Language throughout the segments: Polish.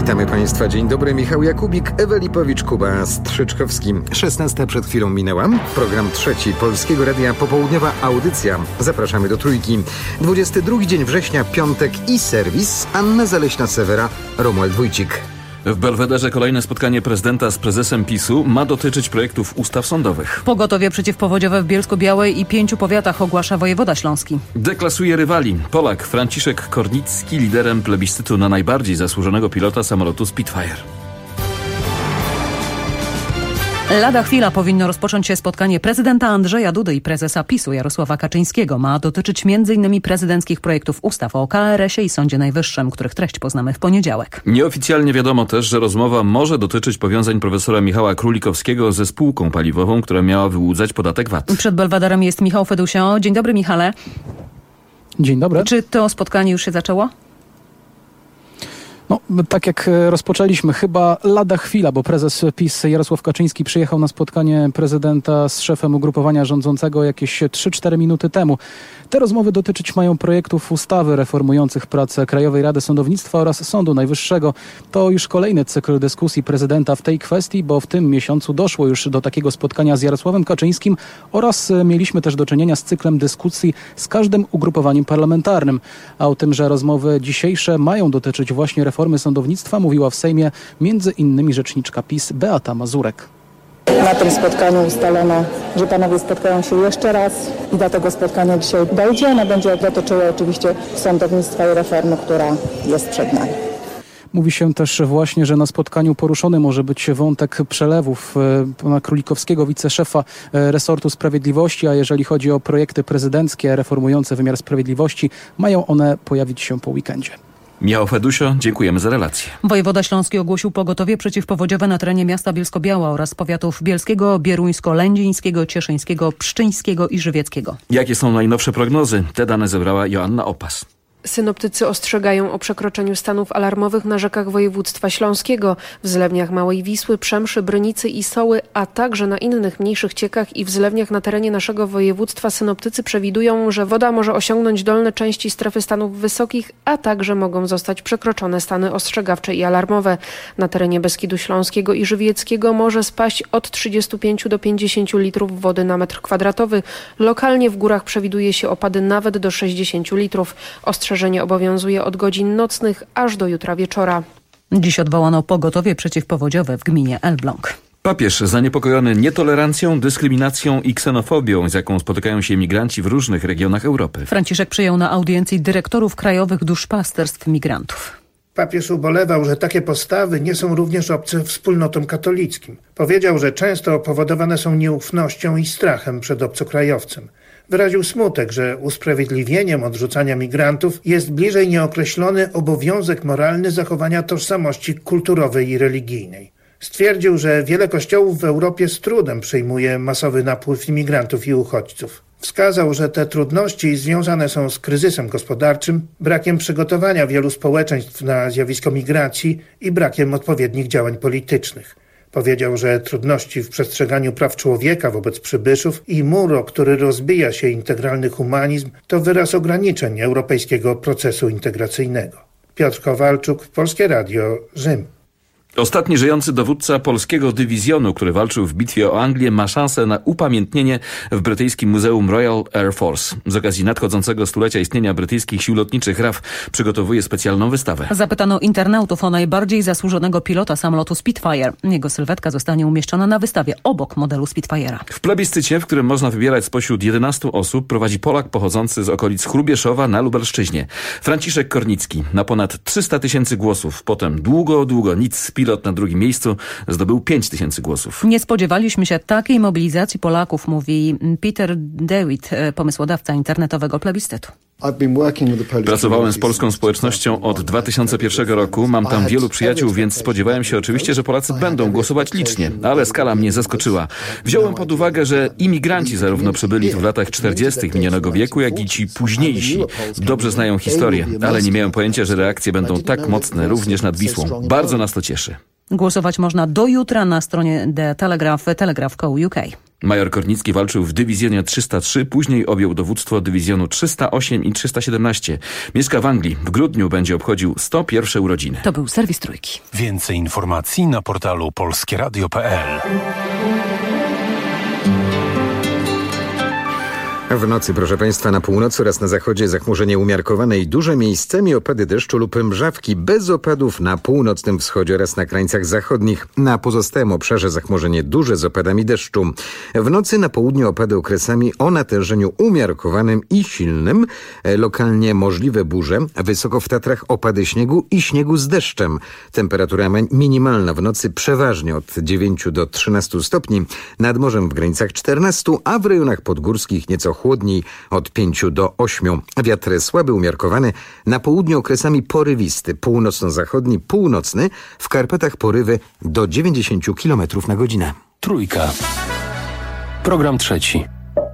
Witamy Państwa. Dzień dobry. Michał Jakubik, Ewa Lipowicz-Kuba, Strzyczkowski. 16 przed chwilą minęła. Program trzeci Polskiego Radia. Popołudniowa audycja. Zapraszamy do Trójki. 22 dzień września, piątek i serwis. Anna Zaleśna-Sewera, Romuald Wójcik. W Belwederze kolejne spotkanie prezydenta z prezesem PiS-u ma dotyczyć projektów ustaw sądowych. Pogotowie przeciwpowodziowe w Bielsko-Białej i 5 powiatach ogłasza wojewoda śląski. Deklasuje rywali. Polak Franciszek Kornicki liderem plebiscytu na najbardziej zasłużonego pilota samolotu Spitfire. Lada chwila powinno rozpocząć się spotkanie prezydenta Andrzeja Dudy i prezesa PiS-u Jarosława Kaczyńskiego. Ma dotyczyć m.in. prezydenckich projektów ustaw o KRS-ie i Sądzie Najwyższym, których treść poznamy w poniedziałek. Nieoficjalnie wiadomo też, że rozmowa może dotyczyć powiązań profesora Michała Królikowskiego ze spółką paliwową, która miała wyłudzać podatek VAT. Przed Belwederem jest Michał Fedusio. Dzień dobry, Michale. Dzień dobry. Czy to spotkanie już się zaczęło? No, tak jak rozpoczęliśmy, chyba lada chwila, bo prezes PiS Jarosław Kaczyński przyjechał na spotkanie prezydenta z szefem ugrupowania rządzącego jakieś 3-4 minuty temu. Te rozmowy dotyczyć mają projektów ustawy reformujących pracę Krajowej Rady Sądownictwa oraz Sądu Najwyższego. To już kolejny cykl dyskusji prezydenta w tej kwestii, bo w tym miesiącu doszło już do takiego spotkania z Jarosławem Kaczyńskim oraz mieliśmy też do czynienia z cyklem dyskusji z każdym ugrupowaniem parlamentarnym. A o tym, że rozmowy dzisiejsze mają dotyczyć właśnie reformy sądownictwa, mówiła w Sejmie między innymi rzeczniczka PiS Beata Mazurek. Na tym spotkaniu ustalono, że panowie spotkają się jeszcze raz i do tego spotkania dzisiaj dojdzie. Ono będzie dotyczyło oczywiście sądownictwa i reformy, która jest przed nami. Mówi się też właśnie, że na spotkaniu poruszony może być wątek przelewów pana Królikowskiego, wiceszefa resortu sprawiedliwości, a jeżeli chodzi o projekty prezydenckie reformujące wymiar sprawiedliwości, mają one pojawić się po weekendzie. Michał Fedusio, dziękujemy za relację. Wojewoda śląski ogłosił pogotowie przeciwpowodziowe na terenie miasta Bielsko-Biała oraz powiatów bielskiego, bieruńsko-lędzińskiego, cieszyńskiego, pszczyńskiego i żywieckiego. Jakie są najnowsze prognozy? Te dane zebrała Joanna Opas. Synoptycy ostrzegają o przekroczeniu stanów alarmowych na rzekach województwa śląskiego, w zlewniach Małej Wisły, Przemszy, Brynicy i Soły, a także na innych mniejszych ciekach i w zlewniach na terenie naszego województwa. Synoptycy przewidują, że woda może osiągnąć dolne części strefy stanów wysokich, a także mogą zostać przekroczone stany ostrzegawcze i alarmowe. Na terenie Beskidu Śląskiego i Żywieckiego może spaść od 35 do 50 litrów wody na metr kwadratowy. Lokalnie w górach przewiduje się opady nawet do 60 litrów. Ostrzeżenie obowiązuje od godzin nocnych aż do jutra wieczora. Dziś odwołano pogotowie przeciwpowodziowe w gminie Elbląg. Papież zaniepokojony nietolerancją, dyskryminacją i ksenofobią, z jaką spotykają się migranci w różnych regionach Europy. Franciszek przyjął na audiencji dyrektorów krajowych duszpasterstw migrantów. Papież ubolewał, że takie postawy nie są również obce wspólnotom katolickim. Powiedział, że często powodowane są nieufnością i strachem przed obcokrajowcem. Wyraził smutek, że usprawiedliwieniem odrzucania migrantów jest bliżej nieokreślony obowiązek moralny zachowania tożsamości kulturowej i religijnej. Stwierdził, że wiele kościołów w Europie z trudem przyjmuje masowy napływ imigrantów i uchodźców. Wskazał, że te trudności związane są z kryzysem gospodarczym, brakiem przygotowania wielu społeczeństw na zjawisko migracji i brakiem odpowiednich działań politycznych. Powiedział, że trudności w przestrzeganiu praw człowieka wobec przybyszów i mur, o który rozbija się integralny humanizm, to wyraz ograniczeń europejskiego procesu integracyjnego. Piotr Kowalczuk, Polskie Radio, Rzym. Ostatni żyjący dowódca polskiego dywizjonu, który walczył w bitwie o Anglię, ma szansę na upamiętnienie w brytyjskim Muzeum Royal Air Force. Z okazji nadchodzącego stulecia istnienia brytyjskich sił lotniczych RAF przygotowuje specjalną wystawę. Zapytano internautów o najbardziej zasłużonego pilota samolotu Spitfire. Jego sylwetka zostanie umieszczona na wystawie obok modelu Spitfire'a. W plebiscycie, w którym można wybierać spośród 11 osób, prowadzi Polak pochodzący z okolic Hrubieszowa na Lubelszczyźnie. Franciszek Kornicki na ponad 300 000 głosów. Potem długo nic. Pilot na drugim miejscu zdobył 5 000 głosów. Nie spodziewaliśmy się takiej mobilizacji Polaków, mówi Peter Dewitt, pomysłodawca internetowego plebiscytu. Pracowałem z polską społecznością od 2001 roku. Mam tam wielu przyjaciół, więc spodziewałem się oczywiście, że Polacy będą głosować licznie, ale skala mnie zaskoczyła. Wziąłem pod uwagę, że imigranci zarówno przybyli w latach 40. minionego wieku, jak i ci późniejsi. Dobrze znają historię, ale nie miałem pojęcia, że reakcje będą tak mocne również nad Wisłą. Bardzo nas to cieszy. Głosować można do jutra na stronie The Telegraph, telegraph.co.uk. Major Kornicki walczył w dywizjonie 303, później objął dowództwo dywizjonu 308 i 317. Mieszka w Anglii. W grudniu będzie obchodził 101 urodziny. To był serwis Trójki. Więcej informacji na portalu polskieradio.pl. W nocy, proszę Państwa, na północy oraz na zachodzie zachmurzenie umiarkowane i duże, miejscami opady deszczu lub mrzawki, bez opadów na północnym wschodzie oraz na krańcach zachodnich. Na pozostałym obszarze zachmurzenie duże z opadami deszczu. W nocy na południu opady okresami o natężeniu umiarkowanym i silnym. Lokalnie możliwe burze. Wysoko w Tatrach opady śniegu i śniegu z deszczem. Temperatura minimalna w nocy przeważnie od 9 do 13 stopni. Nad morzem w granicach 14, a w rejonach podgórskich nieco chłodniej od 5 do 8. Wiatr słaby, umiarkowany. Na południu okresami porywisty. Północno-zachodni, północny. W Karpatach porywy do 90 km na godzinę. Trójka. Program trzeci.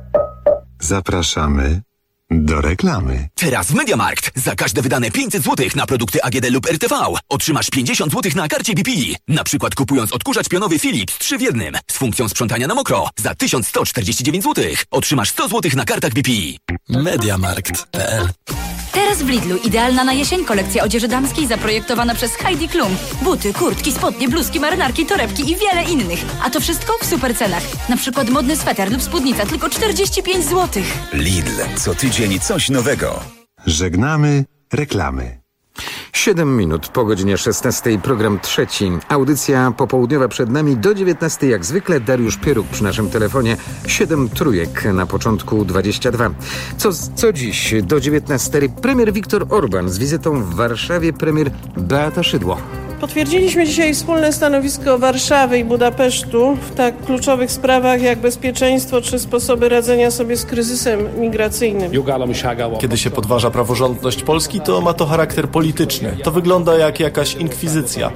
Zapraszamy do reklamy. Teraz w MediaMarkt za każde wydane 500 zł na produkty AGD lub RTV otrzymasz 50 zł na karcie BP. Na przykład kupując odkurzacz pionowy Philips 3 w 1 z funkcją sprzątania na mokro za 1149 zł otrzymasz 100 zł na kartach BP. MediaMarkt.pl. Teraz w Lidlu idealna na jesień kolekcja odzieży damskiej zaprojektowana przez Heidi Klum. Buty, kurtki, spodnie, bluzki, marynarki, torebki i wiele innych. A to wszystko w super cenach. Na przykład modny sweter lub spódnica tylko 45 zł. Lidl. Co tydzień coś nowego. Żegnamy reklamy. 7 minut po godzinie 16. Program trzeci. Audycja popołudniowa przed nami do 19. Jak zwykle Dariusz Pieruk przy naszym telefonie. 7 trójek na początku 22. Co dziś do 19. Premier Viktor Orban z wizytą w Warszawie, premier Beata Szydło. Potwierdziliśmy dzisiaj wspólne stanowisko Warszawy i Budapesztu w tak kluczowych sprawach jak bezpieczeństwo czy sposoby radzenia sobie z kryzysem migracyjnym. Kiedy się podważa praworządność Polski, to ma to charakter polityczny. To wygląda jak jakaś inkwizycja.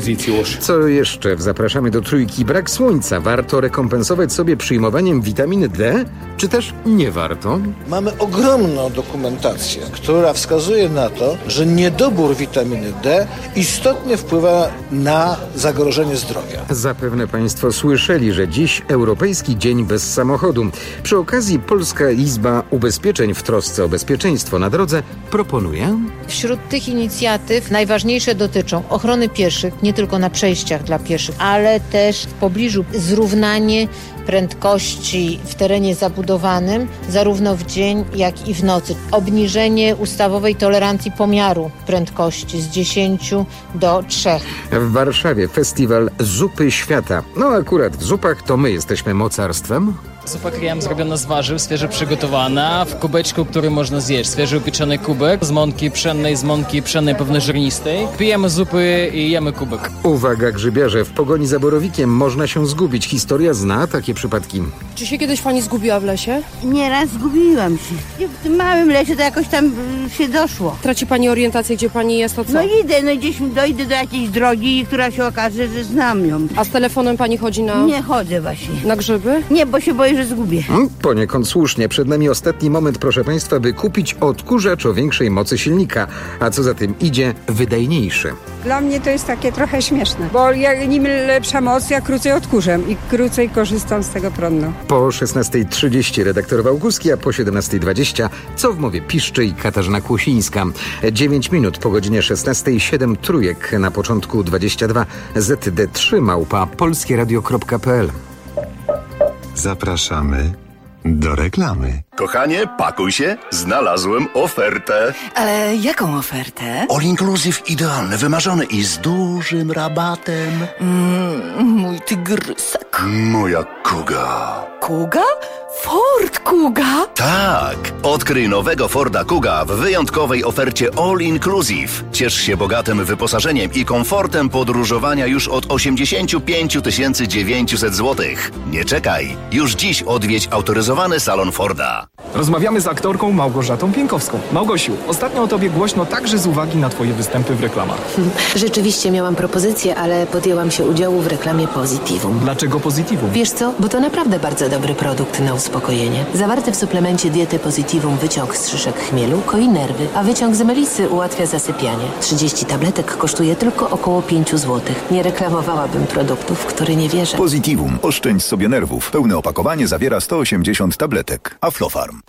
Co jeszcze? Zapraszamy do trójki. Brak słońca. Warto rekompensować sobie przyjmowaniem witaminy D? Czy też nie warto? Mamy ogromną dokumentację, która wskazuje na to, że niedobór witaminy D istotnie wpływa na zagrożenie zdrowia. Zapewne Państwo słyszeli, że dziś Europejski Dzień Bez Samochodu. Przy okazji Polska Izba Ubezpieczeń w trosce o bezpieczeństwo na drodze proponuje... Wśród tych inicjatyw najważniejsze dotyczą ochrony pieszych, nie tylko na przejściach dla pieszych, ale też w pobliżu zrównanie prędkości w terenie zabudowanym, zarówno w dzień, jak i w nocy. Obniżenie ustawowej tolerancji pomiaru prędkości z 10 do 3. W Warszawie festiwal Zupy Świata. No akurat w zupach to my jesteśmy mocarstwem. Zupa krem zrobiona z warzyw, świeżo przygotowana, w kubeczku, który można zjeść. Świeżo upieczony kubek z mąki pszennej pełnoziarnistej. Pijemy zupy i jemy kubek. Uwaga grzybiarze, w pogoni za borowikiem można się zgubić. Historia zna takie przypadki. Czy się kiedyś pani zgubiła w lesie? Nieraz zgubiłam się. W tym małym lesie to jakoś tam się doszło. Traci pani orientację, gdzie pani jest, to co? No idę, gdzieś dojdę do jakiejś drogi, która się okaże, że znam ją. A z telefonem pani chodzi na... Nie chodzę właśnie. Na grzyby? Nie, bo się boję, że zgubię. Poniekąd słusznie. Przed nami ostatni moment, proszę Państwa, by kupić odkurzacz o większej mocy silnika, a co za tym idzie, wydajniejszy. Dla mnie to jest takie trochę śmieszne, bo im lepsza moc, ja krócej odkurzam i krócej korzystam z tego prądu. Po 16:30 redaktor Wałkuski, a po 17:20 co w mowie piszczy i Katarzyna Kłosińska. 9 minut po godzinie 16:00, 7 trójek na początku 22 zd3@polskieradio.pl. Zapraszamy do reklamy. Kochanie, pakuj się, znalazłem ofertę. Ale jaką ofertę? All inclusive idealny, wymarzony i z dużym rabatem. Mój tygrysek. Moja Kuga. Kuga? Ford Kuga? Tak, odkryj nowego Forda Kuga w wyjątkowej ofercie All Inclusive. Ciesz się bogatym wyposażeniem i komfortem podróżowania już od 85 900 zł. Nie czekaj, już dziś odwiedź autoryzowany salon Forda. Rozmawiamy z aktorką Małgorzatą Pienkowską. Małgosiu, ostatnio o tobie głośno także z uwagi na twoje występy w reklamach. Rzeczywiście miałam propozycję, ale podjęłam się udziału w reklamie Positivum. Dlaczego Positivum? Wiesz co? Bo to naprawdę bardzo dobry produkt na uspokojenie. Zawarty w suplemencie diety Positivum wyciąg z szyszek chmielu koi nerwy, a wyciąg z melisy ułatwia zasypianie. 30 tabletek kosztuje tylko około 5 zł. Nie reklamowałabym produktów, w które nie wierzę. Positivum. Oszczędź sobie nerwów. Pełne opakowanie zawiera 180 tabletek. Aflofarm.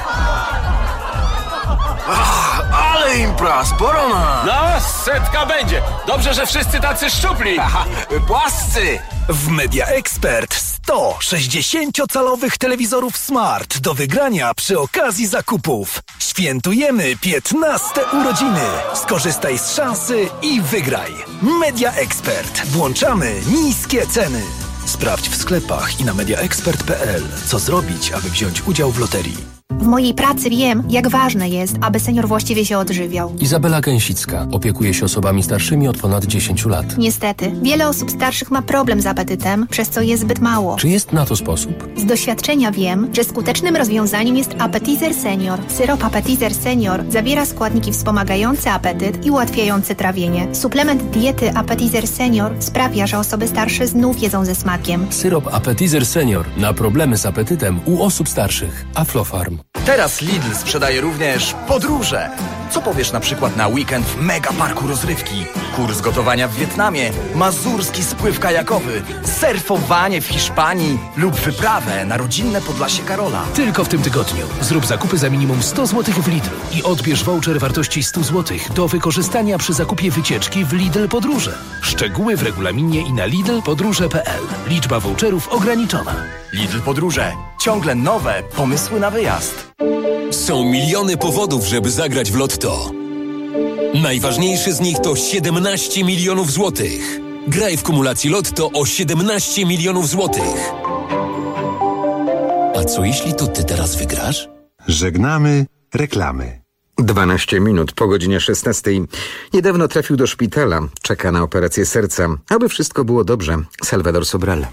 Ale impra, sporo ma. No, 100 będzie. Dobrze, że wszyscy tacy szczupli. Płascy. W Media Expert 100 60-calowych telewizorów Smart do wygrania przy okazji zakupów. Świętujemy 15 urodziny. Skorzystaj z szansy i wygraj. Media Expert. Włączamy niskie ceny. Sprawdź w sklepach i na mediaexpert.pl, co zrobić, aby wziąć udział w loterii. W mojej pracy wiem, jak ważne jest, aby senior właściwie się odżywiał. Izabela Gęsicka opiekuje się osobami starszymi od ponad 10 lat. Niestety, wiele osób starszych ma problem z apetytem, przez co je zbyt mało. Czy jest na to sposób? Z doświadczenia wiem, że skutecznym rozwiązaniem jest Appetizer Senior. Syrop Appetizer Senior zawiera składniki wspomagające apetyt i ułatwiające trawienie. Suplement diety Appetizer Senior sprawia, że osoby starsze znów jedzą ze smakiem. Syrop Appetizer Senior na problemy z apetytem u osób starszych. Aflofarm. Teraz Lidl sprzedaje również podróże. Co powiesz na przykład na weekend w mega parku rozrywki? Kurs gotowania w Wietnamie, mazurski spływ kajakowy, surfowanie w Hiszpanii lub wyprawę na rodzinne Podlasie Karola. Tylko w tym tygodniu zrób zakupy za minimum 100 zł w Lidl i odbierz voucher wartości 100 zł do wykorzystania przy zakupie wycieczki w Lidl Podróże. Szczegóły w regulaminie i na lidlpodróże.pl. Liczba voucherów ograniczona. Lidl Podróże. Ciągle nowe pomysły na wyjazd. Są miliony powodów, żeby zagrać w Lotto. Najważniejszy z nich to 17 milionów złotych. Graj w kumulacji Lotto o 17 milionów złotych. A co jeśli to ty teraz wygrasz? Żegnamy reklamy. 12 minut po godzinie 16. Niedawno trafił do szpitala. Czeka na operację serca. Aby wszystko było dobrze. Salvador Sobral.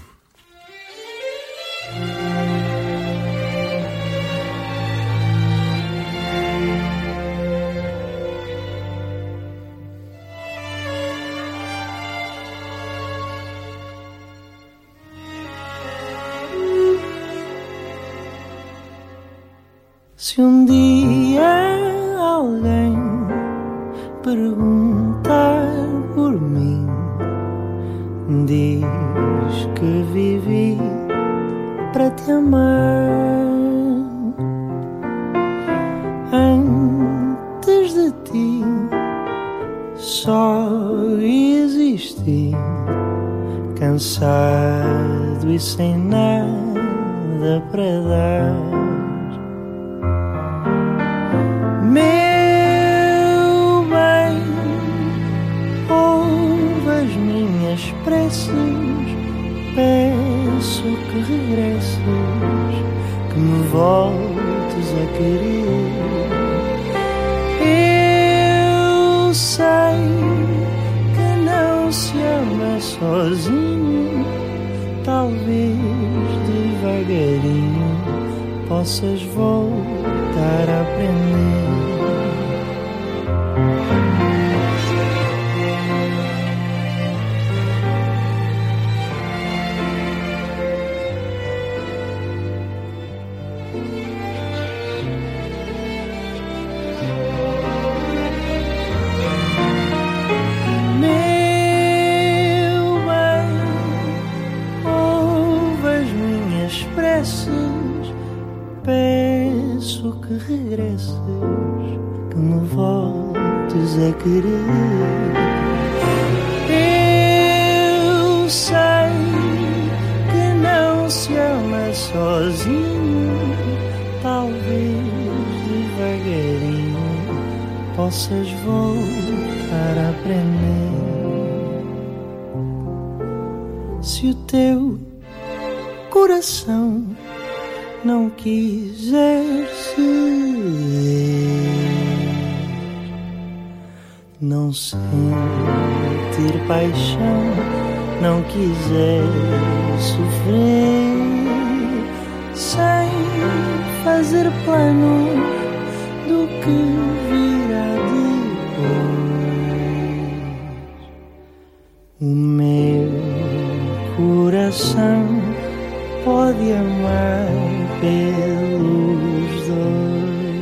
Se dia alguém perguntar por mim, diz que vivi para te amar. Antes de ti só existi, cansado e sem nada para dar. Meu bem, ouve as minhas preces, peço que regresses, que me voltes a querer. Eu sei que não se ama sozinho, talvez devagarinho possas voltar a aprender. Peço que regresses, que me voltes a querer. Eu sei que não se ama sozinho, talvez devagarinho possas voltar a aprender. Se o teu coração não quiser ser, não sentir paixão, não quiser sofrer, sem fazer planos do que virá depois. O meu coração pode amar pelos dois.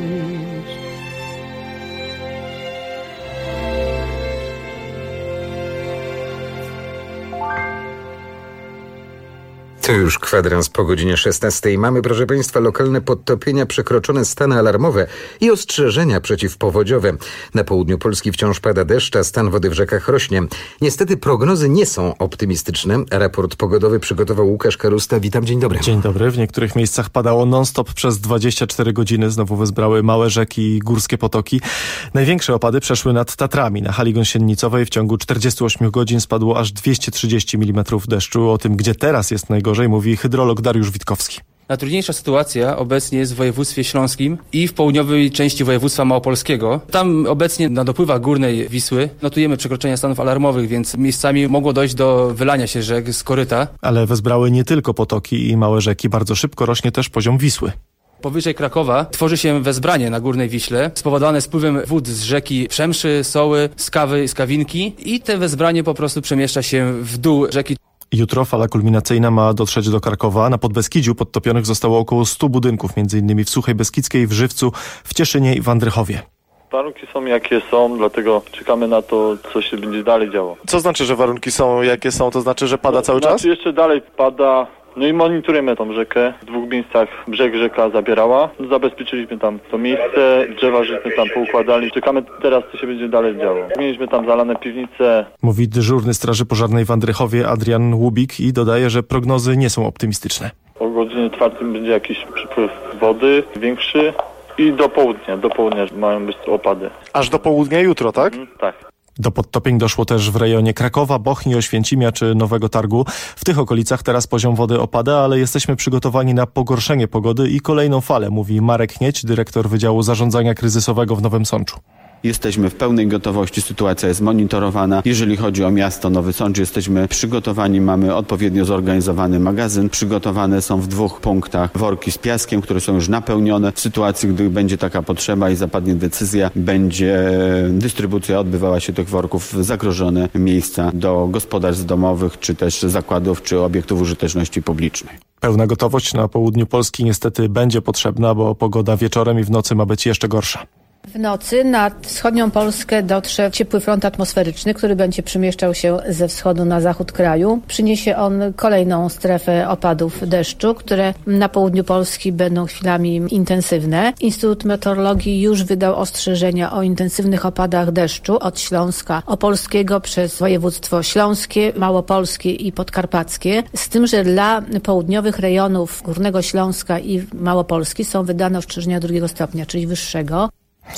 To już kwadrans po godzinie 16. Mamy, proszę Państwa, lokalne podtopienia, przekroczone stany alarmowe i ostrzeżenia przeciwpowodziowe. Na południu Polski wciąż pada deszcz, a stan wody w rzekach rośnie. Niestety prognozy nie są optymistyczne. Raport pogodowy przygotował Łukasz Karusta. Witam, dzień dobry. Dzień dobry. W niektórych miejscach padało non-stop przez 24 godziny. Znowu wezbrały małe rzeki i górskie potoki. Największe opady przeszły nad Tatrami. Na hali gąsienicowej w ciągu 48 godzin spadło aż 230 mm deszczu. O tym, gdzie teraz jest najgorzej, mówi hydrolog Dariusz Witkowski. Najtrudniejsza sytuacja obecnie jest w województwie śląskim i w południowej części województwa małopolskiego. Tam obecnie na dopływach górnej Wisły notujemy przekroczenia stanów alarmowych, więc miejscami mogło dojść do wylania się rzek z koryta. Ale wezbrały nie tylko potoki i małe rzeki. Bardzo szybko rośnie też poziom Wisły. Powyżej Krakowa tworzy się wezbranie na Górnej Wiśle, spowodowane spływem wód z rzeki Przemszy, Soły, Skawy, Skawinki i te wezbranie po prostu przemieszcza się w dół rzeki. Jutro fala kulminacyjna ma dotrzeć do Krakowa. Na Podbeskidziu podtopionych zostało około 100 budynków, m.in. w Suchej Beskidzkiej, w Żywcu, w Cieszynie i w Andrychowie. Warunki są jakie są, dlatego czekamy na to, co się będzie dalej działo. Co znaczy, że warunki są jakie są? To znaczy, że pada cały czas? Jeszcze dalej pada. No i monitorujemy tą rzekę. W 2 miejscach brzeg rzeka zabierała. Zabezpieczyliśmy tam to miejsce, drzewa żeśmy tam poukładali. Czekamy teraz, co się będzie dalej działo. Mieliśmy tam zalane piwnice. Mówi dyżurny Straży Pożarnej w Andrychowie Adrian Łubik i dodaje, że prognozy nie są optymistyczne. O godzinie 4 będzie jakiś przypływ wody większy i do południa mają być opady. Aż do południa jutro, tak? Tak. Do podtopień doszło też w rejonie Krakowa, Bochni, Oświęcimia czy Nowego Targu. W tych okolicach teraz poziom wody opada, ale jesteśmy przygotowani na pogorszenie pogody i kolejną falę, mówi Marek Nieć, dyrektor Wydziału Zarządzania Kryzysowego w Nowym Sączu. Jesteśmy w pełnej gotowości, sytuacja jest monitorowana. Jeżeli chodzi o miasto Nowy Sącz, jesteśmy przygotowani, mamy odpowiednio zorganizowany magazyn. Przygotowane są w 2 punktach worki z piaskiem, które są już napełnione. W sytuacji, gdy będzie taka potrzeba i zapadnie decyzja, będzie dystrybucja odbywała się tych worków w zagrożone miejsca do gospodarstw domowych, czy też zakładów, czy obiektów użyteczności publicznej. Pełna gotowość na południu Polski niestety będzie potrzebna, bo pogoda wieczorem i w nocy ma być jeszcze gorsza. W nocy nad wschodnią Polskę dotrze ciepły front atmosferyczny, który będzie przemieszczał się ze wschodu na zachód kraju. Przyniesie on kolejną strefę opadów deszczu, które na południu Polski będą chwilami intensywne. Instytut Meteorologii już wydał ostrzeżenia o intensywnych opadach deszczu od Śląska Opolskiego przez województwo śląskie, małopolskie i podkarpackie. Z tym, że dla południowych rejonów Górnego Śląska i Małopolski są wydane ostrzeżenia 2 stopnia, czyli wyższego.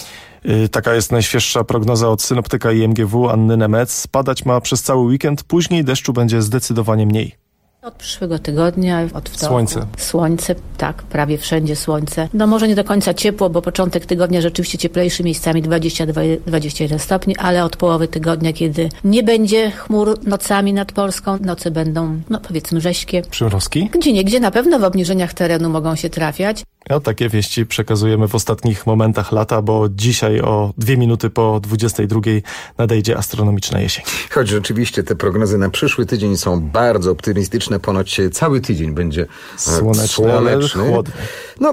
Taka jest najświeższa prognoza od synoptyka IMGW Anny Nemec. Padać ma przez cały weekend, później deszczu będzie zdecydowanie mniej. Od przyszłego tygodnia, od wtorku. Słońce. Słońce, tak, prawie wszędzie słońce. No może nie do końca ciepło, bo początek tygodnia rzeczywiście cieplejszy, miejscami 22-21 stopni, ale od połowy tygodnia, kiedy nie będzie chmur nocami nad Polską, noce będą, no powiedzmy, rześkie. Przymrozki? Gdzieniegdzie na pewno w obniżeniach terenu mogą się trafiać. No, takie wieści przekazujemy w ostatnich momentach lata, bo dzisiaj o 2 minuty po 22 nadejdzie astronomiczna jesień. Choć rzeczywiście te prognozy na przyszły tydzień są bardzo optymistyczne. Ponoć cały tydzień będzie słoneczny. Ale chłodny. No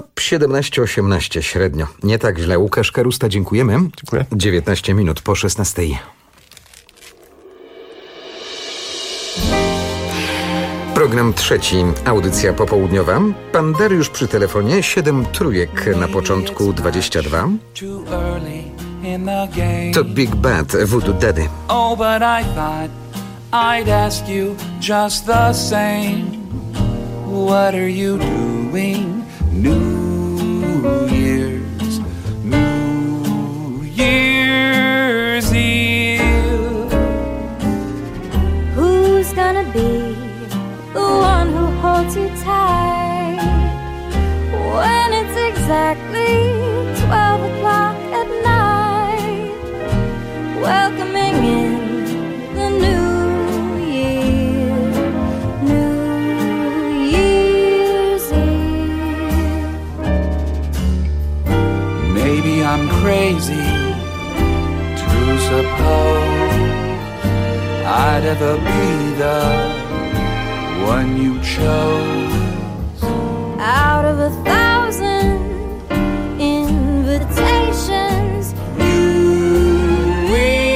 17-18 średnio. Nie tak źle. Łukasz Karusta, dziękujemy. Dziękuję. 19 minut po 16. Program trzeci, audycja popołudniowa. Pan Dariusz przy telefonie, 7 trójek na początku 22. To Big Bad, Voodoo Daddy. Oh, but I thought I'd ask you just the same. What are you doing? New Year's Eve. Who's gonna be the one who holds you tight when it's exactly 12 o'clock at night, welcoming in the new year, New Year's Eve. I'm crazy to suppose I'd ever be the one you chose. Out of 1,000 invitations you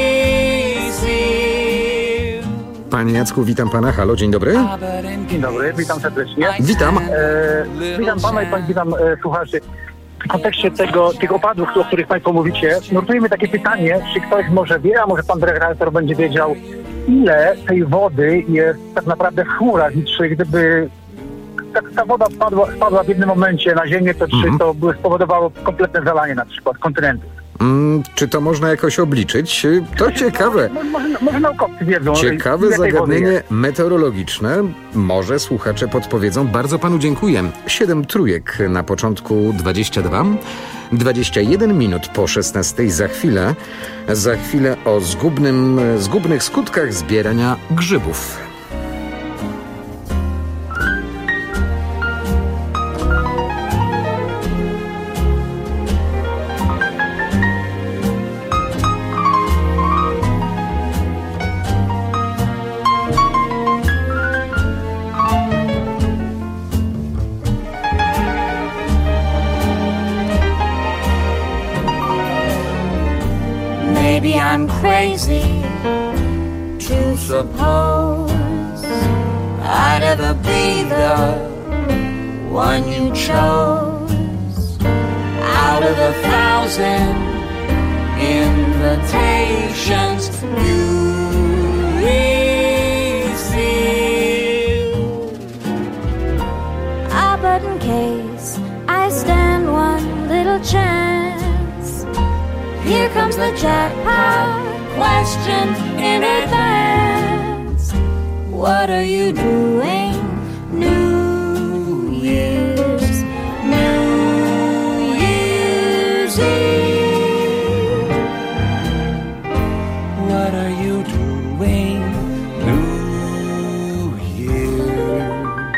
receive. Panie Jacku, witam pana. Halo, dzień dobry. Dzień dobry, witam serdecznie. Witam. Witam pana i witam słuchaczy. W kontekście tych opadów, o których państwo mówicie, notujemy takie pytanie, czy ktoś może wie, a może pan redaktor będzie wiedział, ile tej wody jest tak naprawdę w chmurach i czy gdyby ta woda spadła w jednym momencie na ziemię, to czy to by spowodowało kompletne zalanie na przykład kontynentu? Czy to można jakoś obliczyć? To ciekawe. Może naukowcy wiedzą. Ciekawe zagadnienie meteorologiczne. Może słuchacze podpowiedzą. Bardzo panu dziękuję. 7 trójek na początku 22. 21 minut po 16. Za chwilę o zgubnych skutkach zbierania grzybów. Maybe I'm crazy to suppose I'd ever be the one you chose. Out of 1,000 invitations you receive. Ah, but in case I stand one little chance, here comes the jackpot question in advance. What are you doing? New Year's Eve. What are you doing, New Year's?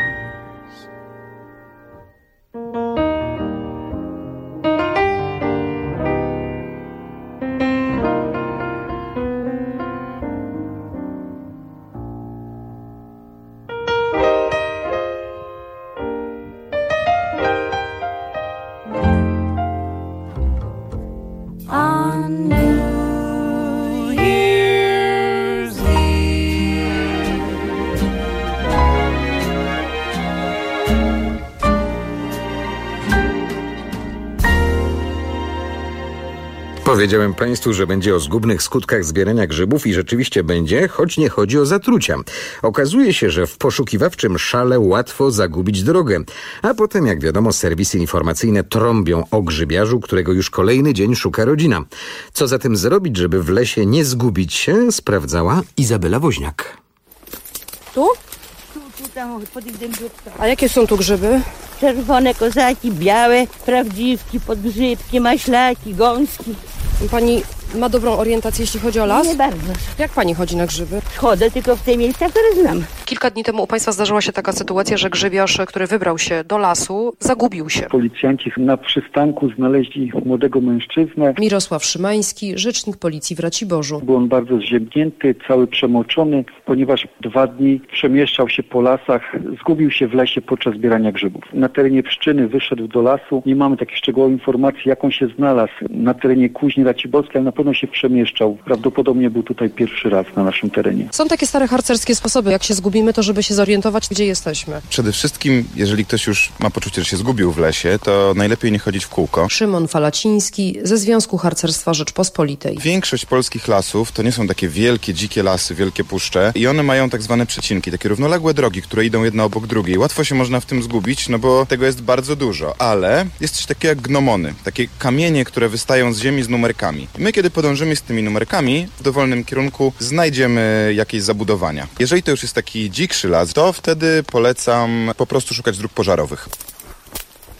On New Year's Eve. Powiedziałem państwu, że będzie o zgubnych skutkach zbierania grzybów i rzeczywiście będzie, choć nie chodzi o zatrucia. Okazuje się, że w poszukiwawczym szale łatwo zagubić drogę. A potem, jak wiadomo, serwisy informacyjne trąbią o grzybiarzu, którego już kolejny dzień szuka rodzina. Co zatem zrobić, żeby w lesie nie zgubić się, sprawdzała Izabela Woźniak. Tu? A jakie są tu grzyby? Czerwone kozaki, białe, prawdziwki, podgrzybki, maślaki, gąski. Pani ma dobrą orientację, jeśli chodzi o las? Nie bardzo. Jak pani chodzi na grzyby? Chodzę tylko w te miejsca, które znam. Kilka dni temu u państwa zdarzyła się taka sytuacja, że grzybiarz, który wybrał się do lasu, zagubił się. Policjanci na przystanku znaleźli młodego mężczyznę. Mirosław Szymański, rzecznik policji w Raciborzu. Był on bardzo zziębnięty, cały przemoczony, ponieważ 2 dni przemieszczał się po lasach, zgubił się w lesie podczas zbierania grzybów. Na terenie Pszczyny wyszedł do lasu. Nie mamy takich szczegółowych informacji, jak on się znalazł na terenie Kuźni Raciborskiej, ale na pewno się przemieszczał. Prawdopodobnie był tutaj pierwszy raz na naszym terenie. Są takie stare harcerskie sposoby, jak się zgubimy, to żeby się zorientować, gdzie jesteśmy. Przede wszystkim, jeżeli ktoś już ma poczucie, że się zgubił w lesie, to najlepiej nie chodzić w kółko. Szymon Falaciński ze Związku Harcerstwa Rzeczpospolitej. Większość polskich lasów to nie są takie wielkie, dzikie lasy, wielkie puszcze i one mają tak zwane przecinki, takie równoległe drogi, które idą jedna obok drugiej. Łatwo się można w tym zgubić, no bo tego jest bardzo dużo, ale jest coś takiego jak gnomony, takie kamienie, które wystają z ziemi z numerkami. I my, kiedy podążymy z tymi numerkami w dowolnym kierunku, znajdziemy jakieś zabudowania. Jeżeli to już jest taki dzikszy las, to wtedy polecam po prostu szukać dróg pożarowych.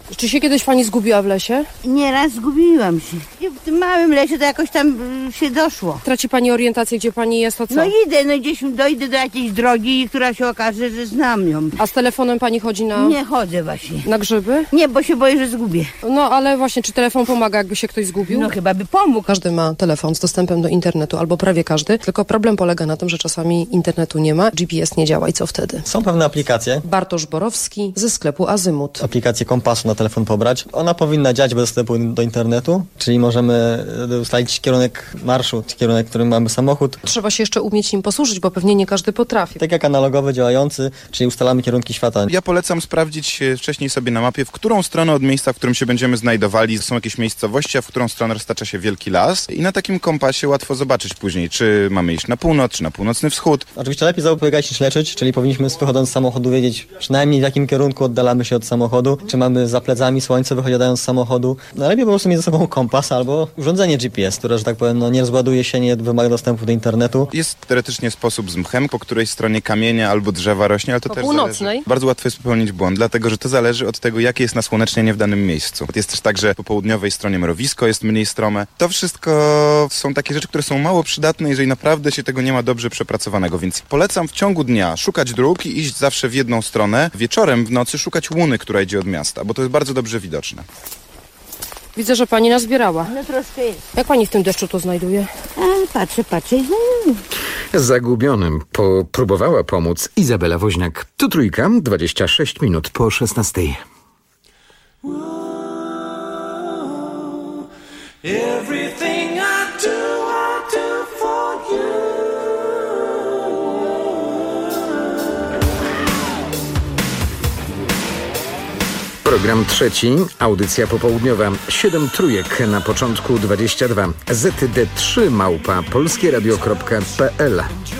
Czy się kiedyś pani zgubiła w lesie? Nieraz zgubiłam się. I w tym małym lesie to jakoś tam się doszło. Traci pani orientację, gdzie pani jest, to co? No idę, no gdzieś dojdę do jakiejś drogi, która się okaże, że znam ją. A z telefonem pani chodzi na... Nie chodzę właśnie. Na grzyby? Nie, bo się boję, że zgubię. No ale właśnie, czy telefon pomaga, jakby się ktoś zgubił? No chyba by pomógł. Każdy ma telefon z dostępem do internetu, albo prawie każdy, tylko problem polega na tym, że czasami internetu nie ma, GPS nie działa i co wtedy? Są pewne aplikacje. Bartosz Borowski ze sklepu Azymut. Aplikację kompasu na telefon pobrać. Ona powinna działać bez dostępu do internetu, czyli możemy ustalić kierunek marszu, kierunek, w którym mamy samochód. Trzeba się jeszcze umieć nim posłużyć, bo pewnie nie każdy potrafi. Tak jak analogowy działający, czyli ustalamy kierunki świata. Ja polecam sprawdzić wcześniej sobie na mapie, w którą stronę od miejsca, w którym się będziemy znajdowali, są jakieś miejscowości, a w którą stronę roztacza się wielki las. I na takim kompasie łatwo zobaczyć później, czy mamy iść na północ, czy na północny wschód. Oczywiście lepiej zapobiegać niż leczyć, czyli powinniśmy wychodząc z samochodu wiedzieć przynajmniej w jakim kierunku oddalamy się od samochodu, czy mamy za plecami słońce wychodząc z samochodu. No lepiej po prostu mieć ze sobą kompas albo urządzenie GPS, które, że tak powiem, nie rozładuje się, nie wymaga dostępu do internetu. Jest teoretycznie sposób z mchem, po której stronie kamienia albo drzewa rośnie, ale to po też północnej. Zależy. Bardzo łatwo jest popełnić błąd, dlatego że to zależy od tego, jakie jest nasłonecznienie w danym miejscu. Jest też tak, że po południowej stronie mrowisko jest mniej strome. To wszystko są takie rzeczy, które są mało przydatne, jeżeli naprawdę się tego nie ma dobrze przepracowanego, więc polecam w ciągu dnia szukać dróg i iść zawsze w jedną stronę. Wieczorem, w nocy szukać łuny, która idzie od miasta, bo to jest bardzo dobrze widoczne. Widzę, że pani nazbierała. No troszkę jest. Jak pani w tym deszczu to znajduje? Patrzę i znajduję. Zagubionym próbowała pomóc Izabela Woźniak. Tu Trójka, 26 minut po 16. Everything I do for you. Program trzeci, audycja popołudniowa. 7 trójek na początku 22. ZD3@polskieradio.pl.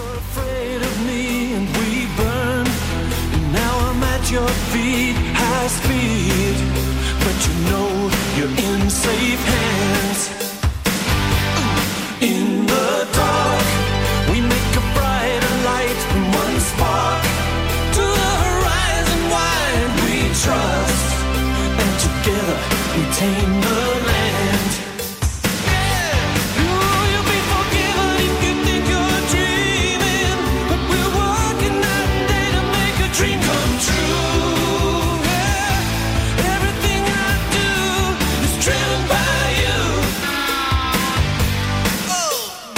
Tame the land. You'll be forgiven if you think you're dreaming, but we're working night and day to make a dream come true. Yeah. Everything I do is driven by you. Oh,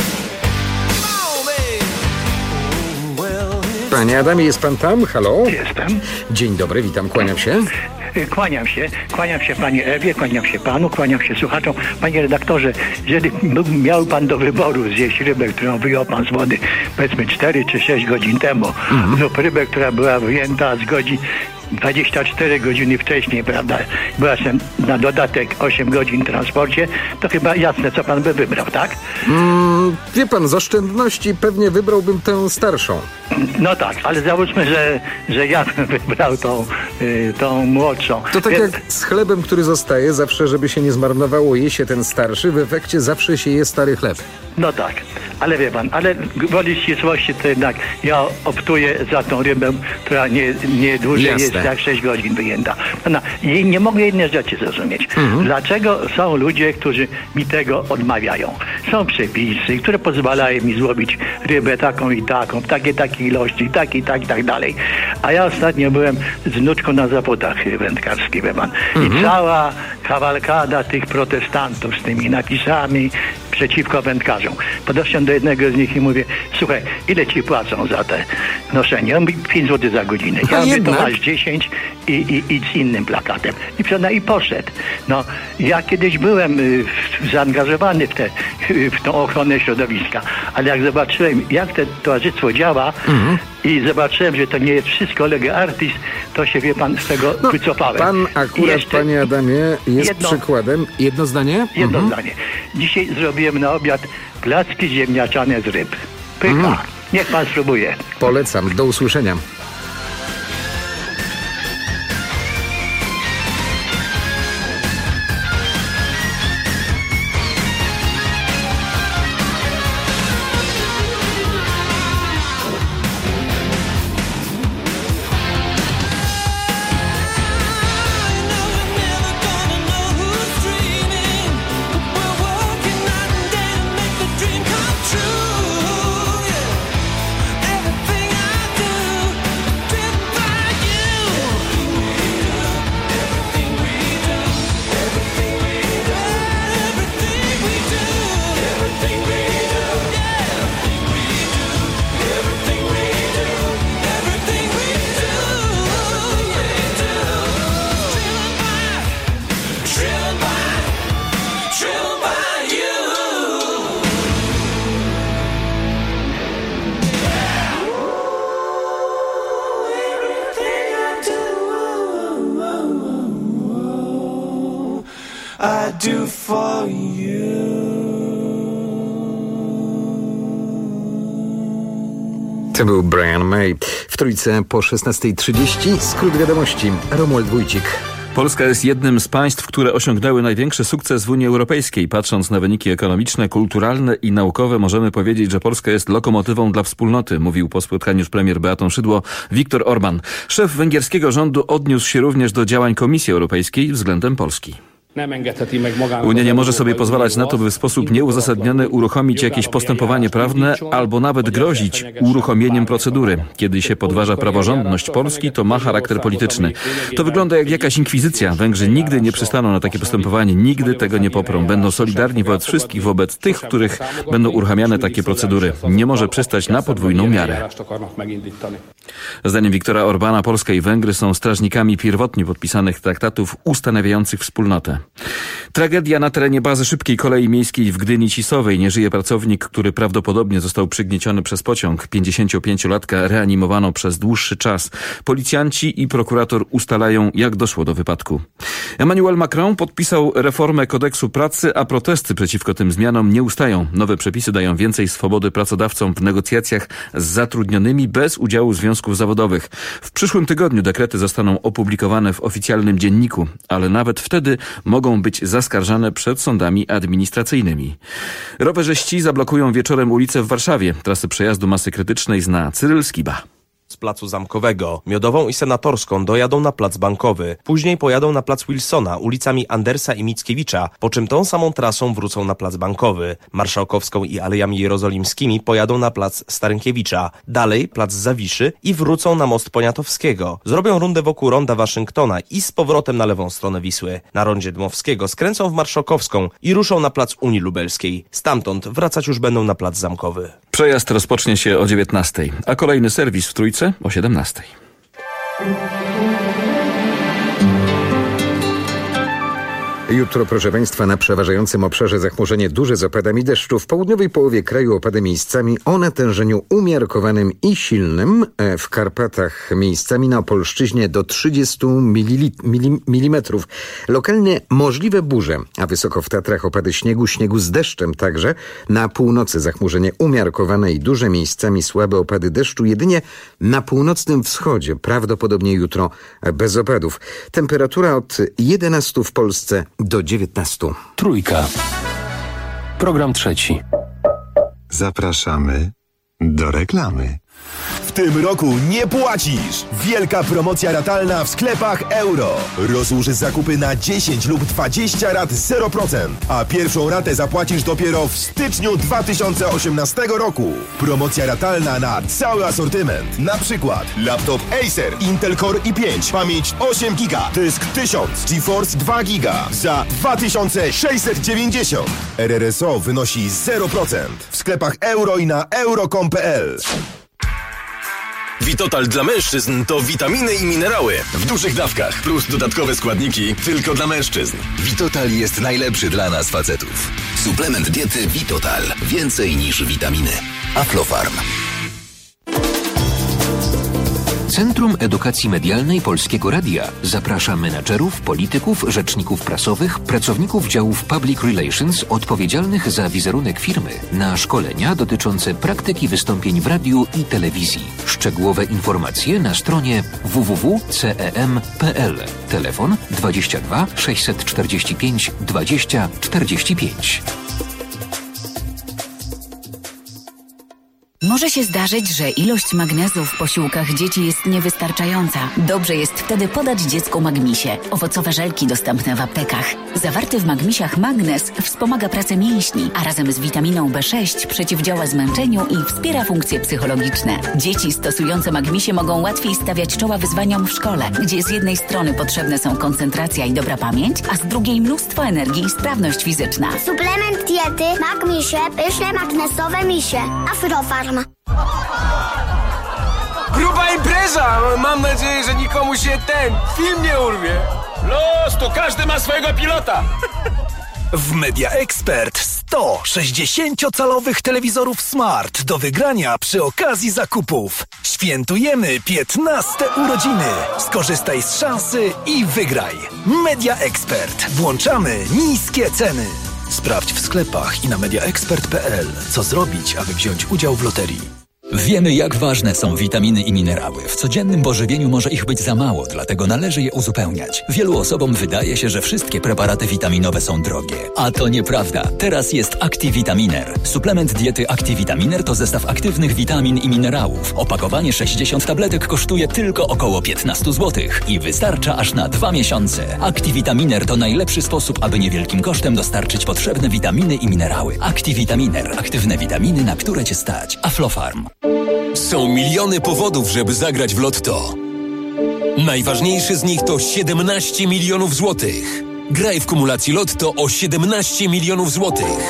come on, babe. Oh, well, Panie Adamie, jest pan tam? Halo? Jestem. Dzień dobry, witam, kłaniam się. Kłaniam się pani Ewie, kłaniam się panu, kłaniam się słuchaczom. Panie redaktorze, jeżeli miał pan do wyboru zjeść rybę, którą wyjął pan z wody, powiedzmy 4 czy 6 godzin temu, lub rybę, która była wyjęta z godzin 24 godziny wcześniej, prawda, była na dodatek 8 godzin w transporcie, to chyba jasne, co pan by wybrał, tak? Wie pan, z oszczędności pewnie wybrałbym tę starszą. No tak, ale załóżmy, że ja bym wybrał tą młodszą. To tak jak z chlebem, który zostaje, zawsze, żeby się nie zmarnowało, je się ten starszy, w efekcie zawsze się je stary chleb. No tak, ale wie pan, ale gwoli ścisłości to jednak ja optuję za tą rybę, która nie dłużej jest jak 6 godzin wyjęta. No, i nie mogę jednej rzeczy zrozumieć. Dlaczego są ludzie, którzy mi tego odmawiają? Są przepisy, które pozwalają mi złowić rybę taką i taką, w takiej ilości, i tak dalej. A ja ostatnio byłem z wnuczką na zawodach wędkarskich, wie pan. I cała kawalkada tych protestantów z tymi napisami przeciwko wędkarzom. Podeszłem do jednego z nich i mówię, słuchaj, ile ci płacą za te noszenie? On mówi 5 zł za godzinę. Ja mówię, to masz 10 i z innym plakatem. I poszedł. No, ja kiedyś byłem zaangażowany w tą ochronę środowiska, ale jak zobaczyłem, jak to towarzystwo działa i zobaczyłem, że to nie jest wszystko lege artis, to się, wie pan, z tego wycofałem. Pan akurat, panie Adamie, jest przykładem. Jedno zdanie? Jedno zdanie. Dzisiaj zrobiłem na obiad placki ziemniaczane z ryb. Pycha. Niech pan spróbuje. Polecam. Do usłyszenia. never I'd do for you. To był Brian May. W Trójce po 16:30 skrót wiadomości. Romuald Wójcik. Polska jest jednym z państw, które osiągnęły największy sukces w Unii Europejskiej. Patrząc na wyniki ekonomiczne, kulturalne i naukowe, możemy powiedzieć, że Polska jest lokomotywą dla wspólnoty, mówił po spotkaniu z premier Beatą Szydło Viktor Orbán. Szef węgierskiego rządu odniósł się również do działań Komisji Europejskiej względem Polski. Unia nie może sobie pozwalać na to, by w sposób nieuzasadniony uruchomić jakieś postępowanie prawne albo nawet grozić uruchomieniem procedury. Kiedy się podważa praworządność Polski, to ma charakter polityczny. To wygląda jak jakaś inkwizycja. Węgrzy nigdy nie przystaną na takie postępowanie, nigdy tego nie poprą. Będą solidarni wobec wszystkich, wobec tych, których będą uruchamiane takie procedury. Nie może przystać na podwójną miarę. Zdaniem Viktora Orbána Polska i Węgry są strażnikami pierwotnie podpisanych traktatów ustanawiających wspólnotę. Tragedia na terenie bazy szybkiej kolei miejskiej w Gdyni-Cisowej. Nie żyje pracownik, który prawdopodobnie został przygnieciony przez pociąg. 55-latka reanimowano przez dłuższy czas. Policjanci i prokurator ustalają, jak doszło do wypadku. Emmanuel Macron podpisał reformę kodeksu pracy, a protesty przeciwko tym zmianom nie ustają. Nowe przepisy dają więcej swobody pracodawcom w negocjacjach z zatrudnionymi bez udziału związków zawodowych. W przyszłym tygodniu dekrety zostaną opublikowane w oficjalnym dzienniku, ale nawet wtedy mogą być zaskarżane przed sądami administracyjnymi. Rowerzyści zablokują wieczorem ulice w Warszawie. Trasy przejazdu masy krytycznej zna Cyryl Skiba. Z placu Zamkowego, Miodową i Senatorską dojadą na plac Bankowy. Później pojadą na plac Wilsona ulicami Andersa i Mickiewicza, po czym tą samą trasą wrócą na plac Bankowy. Marszałkowską i Alejami Jerozolimskimi pojadą na plac Starynkiewicza. Dalej plac Zawiszy i wrócą na most Poniatowskiego. Zrobią rundę wokół ronda Waszyngtona i z powrotem na lewą stronę Wisły. Na rondzie Dmowskiego skręcą w Marszałkowską i ruszą na plac Unii Lubelskiej. Stamtąd wracać już będą na plac Zamkowy. Przejazd rozpocznie się o 19:00, a kolejny serwis w Trójce o 17:00. Jutro, proszę Państwa, na przeważającym obszarze zachmurzenie duże z opadami deszczu. W południowej połowie kraju opady miejscami o natężeniu umiarkowanym i silnym. W Karpatach miejscami na Opolszczyźnie do 30 mm. Lokalnie możliwe burze, a wysoko w Tatrach opady śniegu z deszczem także. Na północy zachmurzenie umiarkowane i duże, miejscami słabe opady deszczu. Jedynie na północnym wschodzie prawdopodobnie jutro bez opadów. Temperatura od 11 w Polsce do 19. Trójka. Program trzeci. Zapraszamy do reklamy. W tym roku nie płacisz! Wielka promocja ratalna w sklepach Euro. Rozłóż zakupy na 10 lub 20 rat 0%, a pierwszą ratę zapłacisz dopiero w styczniu 2018 roku. Promocja ratalna na cały asortyment. Na przykład laptop Acer Intel Core i5, pamięć 8 GB, dysk 1000, GeForce 2 GB za 2690. RRSO wynosi 0%. W sklepach Euro i na euro.com.pl. Vitotal dla mężczyzn to witaminy i minerały w dużych dawkach plus dodatkowe składniki tylko dla mężczyzn. Vitotal jest najlepszy dla nas facetów. Suplement diety Vitotal. Więcej niż witaminy. Aflofarm. Centrum Edukacji Medialnej Polskiego Radia zaprasza menadżerów, polityków, rzeczników prasowych, pracowników działów Public Relations odpowiedzialnych za wizerunek firmy na szkolenia dotyczące praktyki wystąpień w radiu i telewizji. Szczegółowe informacje na stronie www.cem.pl. Telefon 22 645 20 45. Może się zdarzyć, że ilość magnezu w posiłkach dzieci jest niewystarczająca. Dobrze jest wtedy podać dziecku Magmisie. Owocowe żelki dostępne w aptekach. Zawarty w Magmisiach magnez wspomaga pracę mięśni, a razem z witaminą B6 przeciwdziała zmęczeniu i wspiera funkcje psychologiczne. Dzieci stosujące Magmisie mogą łatwiej stawiać czoła wyzwaniom w szkole, gdzie z jednej strony potrzebne są koncentracja i dobra pamięć, a z drugiej mnóstwo energii i sprawność fizyczna. Suplement diety Magmisie, pyszne magnesowe misie. Aflofarm. Gruba impreza! Mam nadzieję, że nikomu się film nie urwie. Los, to każdy ma swojego pilota. W Media Expert 100 60-calowych telewizorów Smart do wygrania przy okazji zakupów. Świętujemy 15 urodziny. Skorzystaj z szansy i wygraj. Media Expert. Włączamy niskie ceny. Sprawdź w sklepach i na mediaexpert.pl, co zrobić, aby wziąć udział w loterii. Wiemy, jak ważne są witaminy i minerały. W codziennym pożywieniu może ich być za mało, dlatego należy je uzupełniać. Wielu osobom wydaje się, że wszystkie preparaty witaminowe są drogie. A to nieprawda. Teraz jest Activitaminer. Suplement diety Activitaminer to zestaw aktywnych witamin i minerałów. Opakowanie 60 tabletek kosztuje tylko około 15 zł i wystarcza aż na 2 miesiące. Activitaminer to najlepszy sposób, aby niewielkim kosztem dostarczyć potrzebne witaminy i minerały. Activitaminer. Aktywne witaminy, na które Cię stać. Aflofarm. Są miliony powodów, żeby zagrać w Lotto. Najważniejszy z nich to 17 milionów złotych. Graj w kumulacji Lotto o 17 milionów złotych.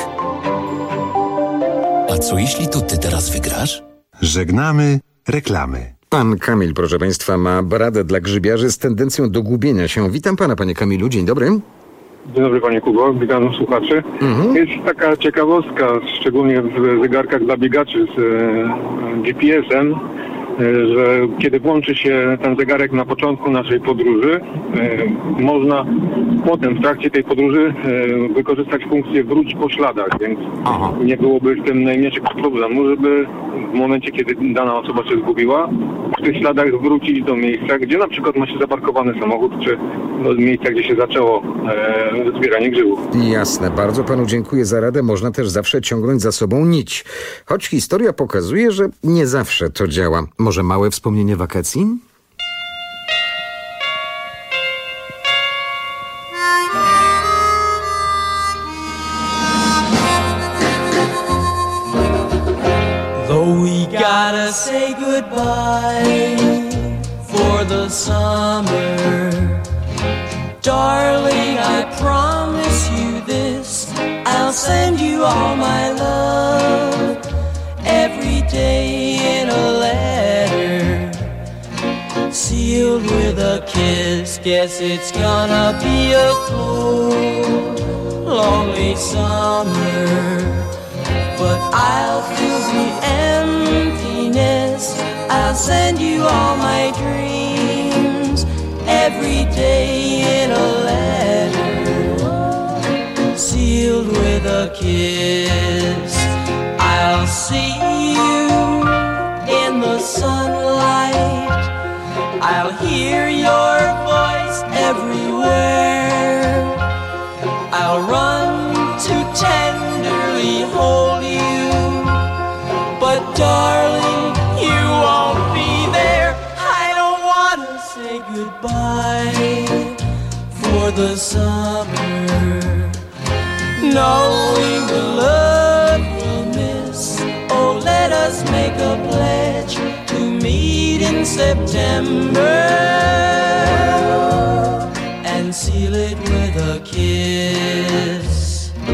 A co jeśli to ty teraz wygrasz? Żegnamy reklamy. Pan Kamil, proszę Państwa, ma radę dla grzybiarzy z tendencją do gubienia się. Witam Pana, Panie Kamilu, dzień dobry. Dzień dobry Panie Kubo, witam słuchaczy. Jest taka ciekawostka, szczególnie w zegarkach dla biegaczy z GPS-em, że kiedy włączy się ten zegarek na początku naszej podróży, można potem w trakcie tej podróży wykorzystać funkcję wróć po śladach, więc nie byłoby z tym najmniejszego problemu, żeby w momencie, kiedy dana osoba się zgubiła, w tych śladach wrócić do miejsca, gdzie na przykład ma się zaparkowany samochód, czy do miejsca, gdzie się zaczęło zbieranie grzybów. Jasne, bardzo Panu dziękuję za radę. Można też zawsze ciągnąć za sobą nić. Choć historia pokazuje, że nie zawsze to działa. Może małe wspomnienie wakacji? Though we gotta say goodbye for the summer, darling, I promise you this, I'll send you all my love every day in a letter, sealed with a kiss. Guess it's gonna be a cold, lonely summer, but I'll fill the emptiness. I'll send you all my dreams every day in a letter, sealed with a kiss. I'll see you in the sunlight, I'll hear your voice everywhere, I'll run to tenderly hold you, but darling, you won't be there. I don't wanna say goodbye for the summer, knowing the love we'll miss. Oh, let us make a pledge to meet in September and seal it with a kiss.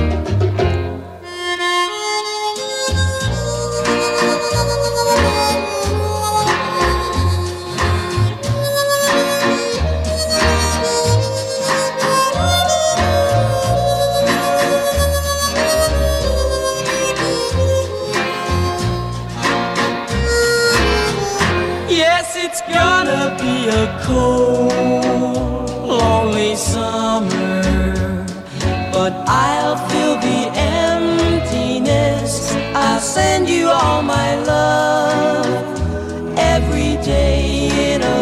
It's gonna be a cold, lonely summer, but I'll fill the emptiness. I'll send you all my love every day in a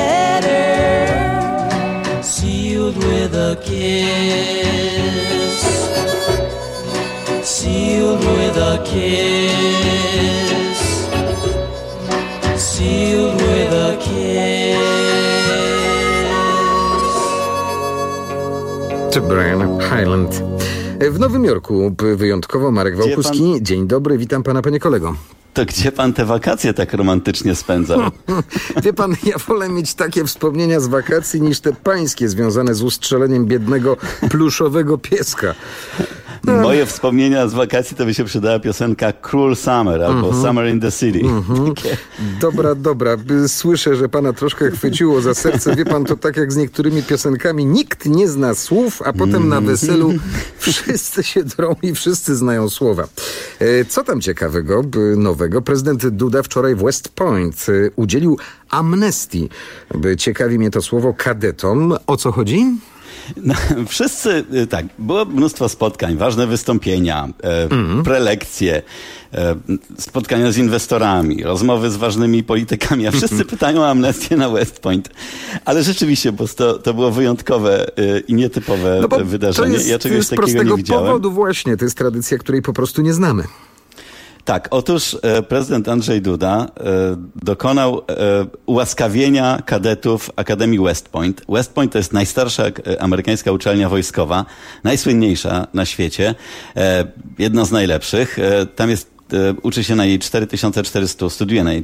letter, sealed with a kiss, sealed with a kiss, sealed with a kiss. To Brian Highland. W Nowym Jorku wyjątkowo Marek Wałkuski. Dzień dobry, witam pana, panie kolego. To gdzie pan te wakacje tak romantycznie spędzał? Wie pan, ja wolę mieć takie wspomnienia z wakacji niż te pańskie związane z ustrzeleniem biednego pluszowego pieska. moje wspomnienia z wakacji to by się przydała piosenka Cruel Summer albo Summer in the City. Dobra. Słyszę, że pana troszkę chwyciło za serce. Wie pan, to tak jak z niektórymi piosenkami. Nikt nie zna słów, a potem na weselu wszyscy się drą i wszyscy znają słowa. Co tam ciekawego, nowego? Prezydent Duda wczoraj w West Point udzielił amnestii. Ciekawi mnie to słowo kadetom. O co chodzi? No, wszyscy, tak, było mnóstwo spotkań, ważne wystąpienia, prelekcje, spotkania z inwestorami, rozmowy z ważnymi politykami, a wszyscy pytają o amnestię na West Point. Ale rzeczywiście, bo to było wyjątkowe i nietypowe wydarzenie. Ja czegoś takiego nie widziałem. Z prostego powodu właśnie, to jest tradycja, której po prostu nie znamy. Tak, otóż prezydent Andrzej Duda dokonał ułaskawienia kadetów Akademii West Point. West Point to jest najstarsza amerykańska uczelnia wojskowa, najsłynniejsza na świecie, jedna z najlepszych. Tam uczy się na jej 4400, studiuje na jej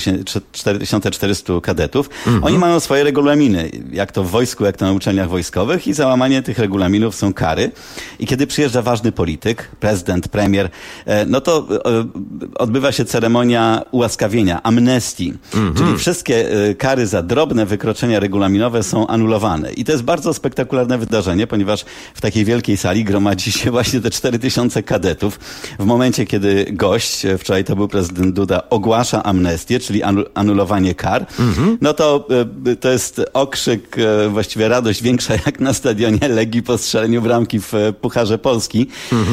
4400 kadetów. Oni mają swoje regulaminy, jak to w wojsku, jak to na uczelniach wojskowych, i za łamanie tych regulaminów są kary. I kiedy przyjeżdża ważny polityk, prezydent, premier, no to odbywa się ceremonia ułaskawienia, amnestii. Czyli wszystkie kary za drobne wykroczenia regulaminowe są anulowane. I to jest bardzo spektakularne wydarzenie, ponieważ w takiej wielkiej sali gromadzi się właśnie te 4000 kadetów. W momencie, kiedy wczoraj to był prezydent Duda, ogłasza amnestię, czyli anulowanie kar, no to jest okrzyk, właściwie radość większa jak na stadionie Legii po strzeleniu bramki w Pucharze Polski.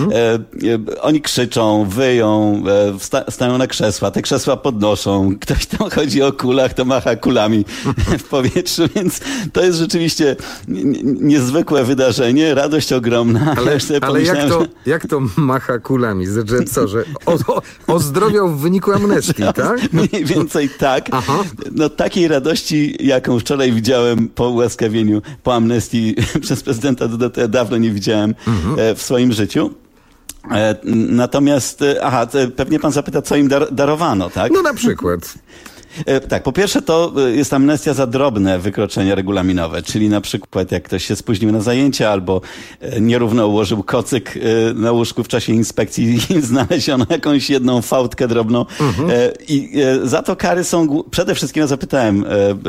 Oni krzyczą, wyją, stają na krzesła, te krzesła podnoszą, ktoś tam chodzi o kulach, to macha kulami w powietrzu, więc to jest rzeczywiście niezwykłe wydarzenie, radość ogromna. Ale jak to macha kulami? Że co, że ozdrowiał w wyniku amnestii, tak? Mniej więcej tak. No takiej radości, jaką wczoraj widziałem po ułaskawieniu, po amnestii przez prezydenta Duda, to ja dawno nie widziałem w swoim życiu. Natomiast, pewnie pan zapyta, co im darowano, tak? No na przykład. Tak, po pierwsze to jest amnestia za drobne wykroczenia regulaminowe, czyli na przykład jak ktoś się spóźnił na zajęcia albo nierówno ułożył kocyk na łóżku w czasie inspekcji i znaleziono jakąś jedną fałdkę drobną. I za to kary są, przede wszystkim ja zapytałem,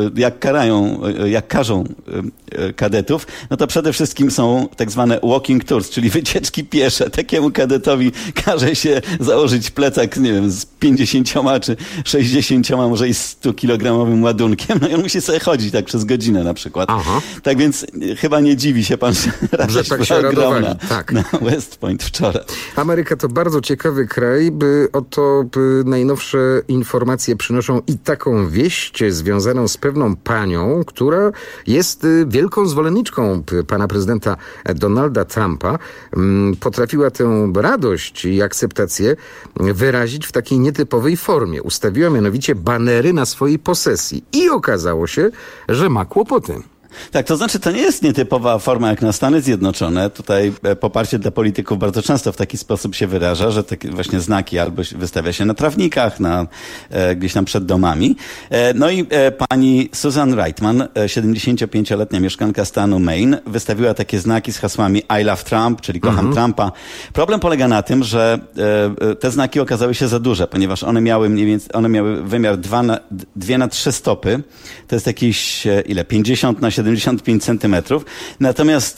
jak karzą kadetów, no to przede wszystkim są tak zwane walking tours, czyli wycieczki piesze. Takiemu kadetowi każe się założyć plecak, nie wiem, z 50 czy 60, może i 100-kilogramowym ładunkiem, no i on musi sobie chodzić tak przez godzinę na przykład. Tak więc chyba nie dziwi się pan, że tak się radowali. Tak. Na West Point wczoraj. Ameryka to bardzo ciekawy kraj, oto najnowsze informacje przynoszą i taką wieść związaną z pewną panią, która jest wielką zwolenniczką pana prezydenta Donalda Trumpa. Potrafiła tę radość i akceptację wyrazić w takiej nietypowej formie. Ustawiła mianowicie banery na swojej posesji i okazało się, że ma kłopoty. Tak, to znaczy to nie jest nietypowa forma jak na Stany Zjednoczone. Tutaj poparcie dla polityków bardzo często w taki sposób się wyraża, że takie właśnie znaki albo wystawia się na trawnikach, gdzieś tam przed domami. No i pani Susan Reitman, 75-letnia mieszkanka stanu Maine, wystawiła takie znaki z hasłami I love Trump, czyli kocham Trumpa. Problem polega na tym, że te znaki okazały się za duże, ponieważ one miały wymiar 2x3 stopy. To jest jakieś 50 na 75 centymetrów. Natomiast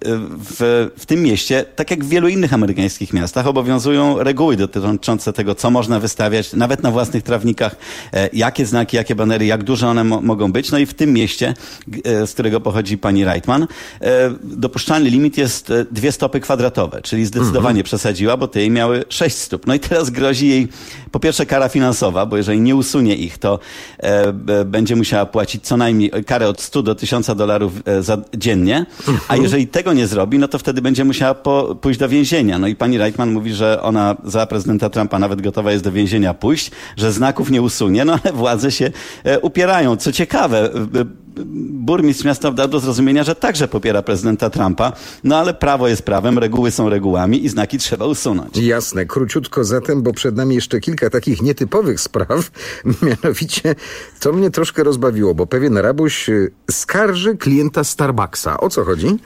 w tym mieście, tak jak w wielu innych amerykańskich miastach, obowiązują reguły dotyczące tego, co można wystawiać, nawet na własnych trawnikach, jakie znaki, jakie banery, jak duże one mogą być. No i w tym mieście, z którego pochodzi pani Reitman, dopuszczalny limit jest 2 stopy kwadratowe, czyli zdecydowanie przesadziła, bo te jej miały 6 stóp. No i teraz grozi jej po pierwsze kara finansowa, bo jeżeli nie usunie ich, to będzie musiała płacić co najmniej karę od 100 do $1000 dziennie, a jeżeli tego nie zrobi, no to wtedy będzie musiała pójść do więzienia. No i pani Reitman mówi, że ona za prezydenta Trumpa nawet gotowa jest do więzienia pójść, że znaków nie usunie, no ale władze się upierają. Co ciekawe, burmistrz miasta dał do zrozumienia, że także popiera prezydenta Trumpa, no ale prawo jest prawem, reguły są regułami i znaki trzeba usunąć. Jasne, króciutko zatem, bo przed nami jeszcze kilka takich nietypowych spraw, mianowicie to mnie troszkę rozbawiło, bo pewien rabuś skarży klienta Starbucksa. O co chodzi?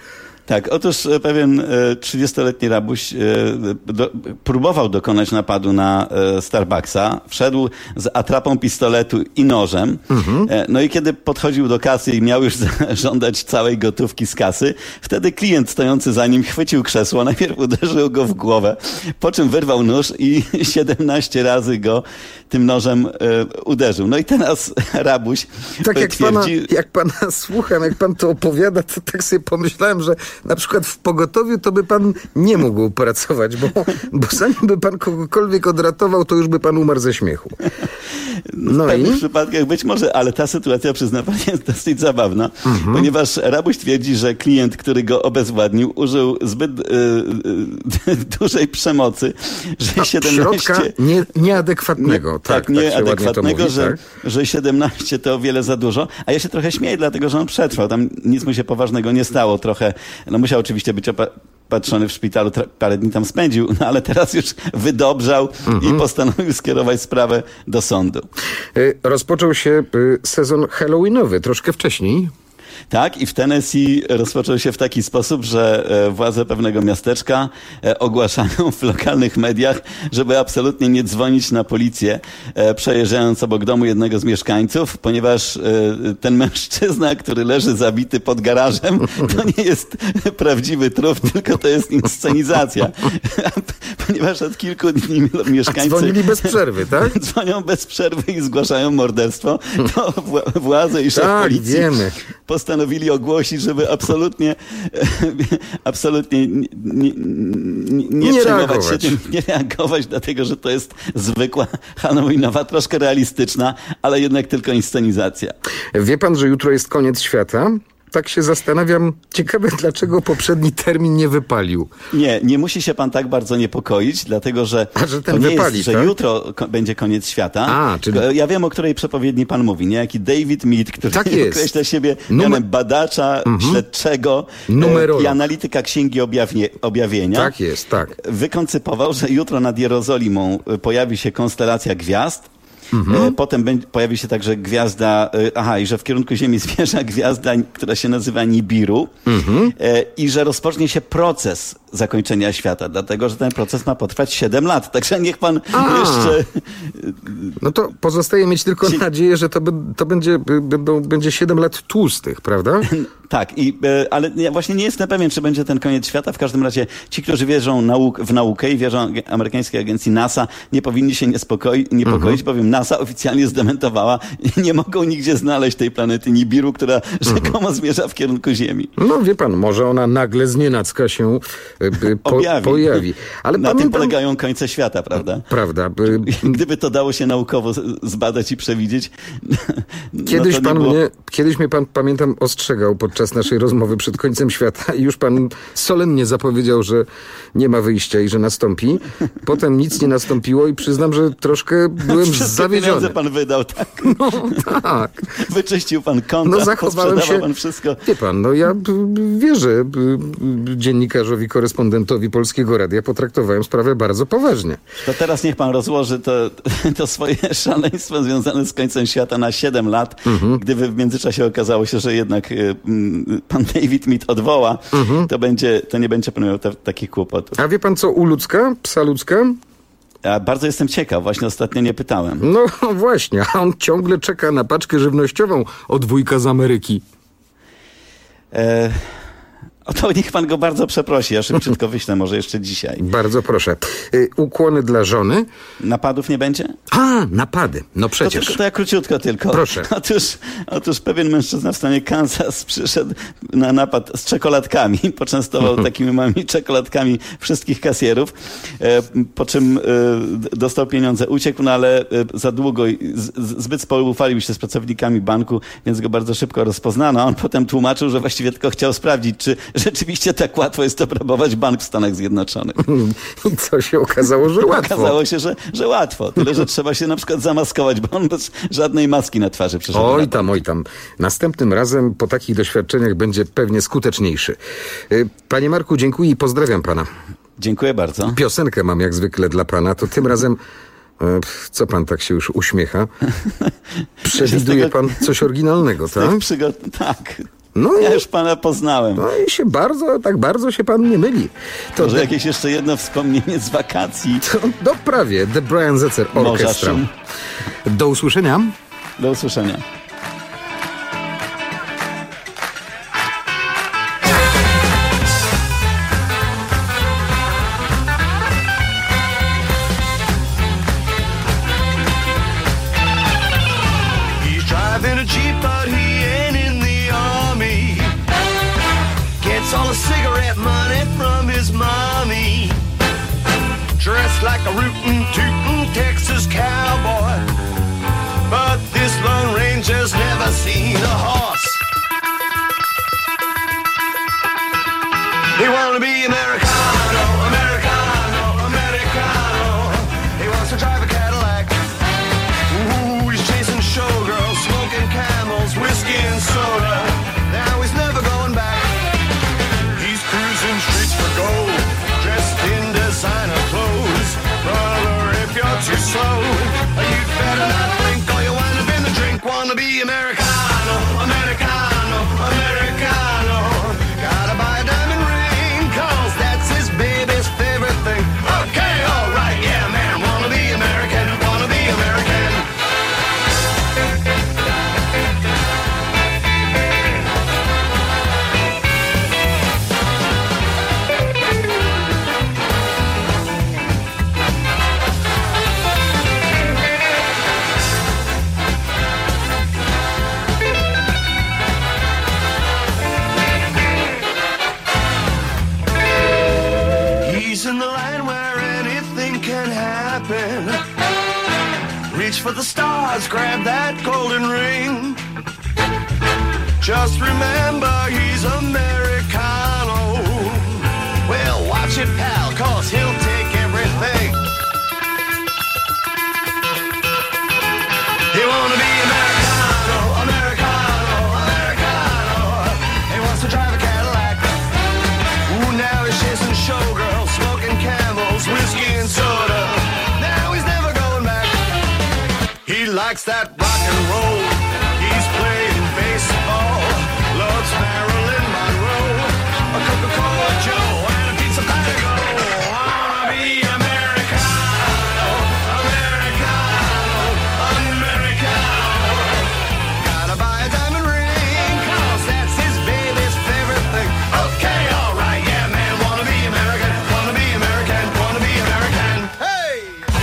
Tak, otóż pewien 30-letni rabuś próbował dokonać napadu na Starbucksa. Wszedł z atrapą pistoletu i nożem. No i kiedy podchodził do kasy i miał już żądać całej gotówki z kasy, wtedy klient stojący za nim chwycił krzesło, najpierw uderzył go w głowę, po czym wyrwał nóż i 17 razy go tym nożem uderzył. No i teraz rabuś tak twierdzi... jak pana słucham, jak pan to opowiada, to tak sobie pomyślałem, że na przykład w pogotowiu to by pan nie mógł pracować, bo zanim by pan kogokolwiek odratował, to już by pan umarł ze śmiechu. No w pewnych przypadkach być może, ale ta sytuacja, przyzna pan, jest dosyć zabawna, ponieważ rabuś twierdzi, że klient, który go obezwładnił, użył zbyt dużej przemocy, że 17... Środka nieadekwatnego. Tak, nieadekwatnego, mówi, że 17 to o wiele za dużo, a ja się trochę śmieję, dlatego że on przetrwał. Tam nic mu się poważnego nie stało. Trochę, no musiał oczywiście być opatrzony w szpitalu, parę dni tam spędził, no ale teraz już wydobrzał i postanowił skierować sprawę do sądu. Rozpoczął się sezon halloweenowy, troszkę wcześniej. Tak, i w Tennessee rozpoczął się w taki sposób, że władze pewnego miasteczka ogłaszają w lokalnych mediach, żeby absolutnie nie dzwonić na policję, przejeżdżając obok domu jednego z mieszkańców, ponieważ ten mężczyzna, który leży zabity pod garażem, to nie jest prawdziwy trup, tylko to jest inscenizacja. Ponieważ od kilku dni mieszkańcy... Dzwonili bez przerwy, tak? Dzwonią bez przerwy i zgłaszają morderstwo, to władze i szef policji postanowili ogłosić, żeby absolutnie nie przejmować się tym, nie reagować, dlatego że to jest zwykła halloweenowa, troszkę realistyczna, ale jednak tylko inscenizacja. Wie pan, że jutro jest koniec świata? Tak się zastanawiam, ciekawe dlaczego poprzedni termin nie wypalił. Nie musi się pan tak bardzo niepokoić, dlatego że, to nie jest, że jutro będzie koniec świata. Czyli... Ja wiem, o której przepowiedni pan mówi, niejaki David Mead, który określa siebie mianem badacza, śledczego i analityka Księgi Objawienia. Tak jest, tak. Wykoncypował, że jutro nad Jerozolimą pojawi się konstelacja gwiazd. Potem pojawi się także gwiazda, i że w kierunku Ziemi zmierza gwiazda, która się nazywa Nibiru i że rozpocznie się proces zakończenia świata, dlatego że ten proces ma potrwać 7 lat. Także niech pan jeszcze... No to pozostaje mieć tylko nadzieję, że to będzie 7 lat tłustych, prawda? Tak, ale ja właśnie nie jestem pewien, czy będzie ten koniec świata. W każdym razie ci, którzy wierzą w naukę i wierzą amerykańskiej agencji NASA, nie powinni się niepokoić, bowiem NASA oficjalnie zdementowała, nie mogą nigdzie znaleźć tej planety Nibiru, która rzekomo zmierza w kierunku Ziemi. No wie pan, może ona nagle znienacka się pojawi. Ale na tym polegają końce świata, prawda? Prawda. Gdyby to dało się naukowo zbadać i przewidzieć. Kiedyś mnie pan, pamiętam, ostrzegał podczas naszej rozmowy przed końcem świata i już pan solennie zapowiedział, że nie ma wyjścia i że nastąpi. Potem nic nie nastąpiło i przyznam, że troszkę byłem zawiedziony. Pieniądze pan wydał, tak? No tak. Wyczyścił pan konta, zachowałem się. Pan wszystko. Wie pan, ja wierzę dziennikarzowi, korespondentowi Polskiego Radia, potraktowałem sprawę bardzo poważnie. To teraz niech pan rozłoży to swoje szaleństwo związane z końcem świata na 7 lat. Gdyby w międzyczasie okazało się, że jednak pan David Mead odwoła, to nie będzie pan miał takich kłopotów. A wie pan co u Ludzka? Psa Ludzka? Ja bardzo jestem ciekaw, właśnie ostatnio nie pytałem. No właśnie, a on ciągle czeka na paczkę żywnościową od wujka z Ameryki. O to niech pan go bardzo przeprosi, ja szybciutko wyślę, może jeszcze dzisiaj. Bardzo proszę. Ukłony dla żony? Napadów nie będzie? Napady. No przecież. To ja króciutko tylko. Proszę. Otóż pewien mężczyzna w stanie Kansas przyszedł na napad z czekoladkami. Poczęstował takimi małymi czekoladkami wszystkich kasjerów, po czym dostał pieniądze, uciekł, no ale za długo zbyt spoufalił się z pracownikami banku, więc go bardzo szybko rozpoznano. A on potem tłumaczył, że właściwie tylko chciał sprawdzić, czy rzeczywiście tak łatwo jest obrabować bank w Stanach Zjednoczonych. I co się okazało, że łatwo? Okazało się, że łatwo. Tyle, że trzeba się na przykład zamaskować, bo on bez żadnej maski na twarzy przyszedł. Oj tam. Następnym razem po takich doświadczeniach będzie pewnie skuteczniejszy. Panie Marku, dziękuję i pozdrawiam pana. Dziękuję bardzo. Piosenkę mam jak zwykle dla pana, to tym razem... Co pan tak się już uśmiecha? Przewiduje pan coś oryginalnego, tak? Tak. No ja już pana poznałem. No i się tak bardzo się pan nie myli. To może jakieś jeszcze jedno wspomnienie z wakacji. To prawie. The Brian Setzer Orchestra. Do usłyszenia. Do usłyszenia. Driving a Jeep, but he ain't in the army. Gets all the cigarette money from his mommy. Dressed like a rootin' tootin' Texas cowboy. But this Lone Ranger's never seen a horse. He wanna be Americano, Americano, Americano. He wants to drive a Cadillac. Ooh, he's chasing showgirls, smoking Camels, whiskey and soda. Now he's never going back. He's cruising streets for gold, dressed in designer clothes. Brother, if you're too slow, you better not blink or you'll wind up in the drink. Wanna be Americano, Americano, Americano. Gotta buy a diamond ring, 'cause that's his baby's favorite thing. Okay, alright, yeah, man, wanna be American, wanna be American. He's in the line where anything can happen. Reach for the stars, grab that golden ring. Just remember he's Americano. Well, watch it, pal, 'cause he'll take everything. He wanna be Americano, Americano, Americano. He wants to drive a Cadillac. Ooh, now he's chasing showgirls, smoking Camels, whiskey and soda. Now he's never going back. He likes that rock and roll. He's playing baseball. Loves Marilyn Monroe. A Coca-Cola Joe and a pizza Pago. Wanna be Americano, Americano, Americano. Gotta buy a diamond ring, 'cause that's his baby's favorite thing. Okay, alright, yeah, man, wanna be American, wanna be American, wanna be American. Hey!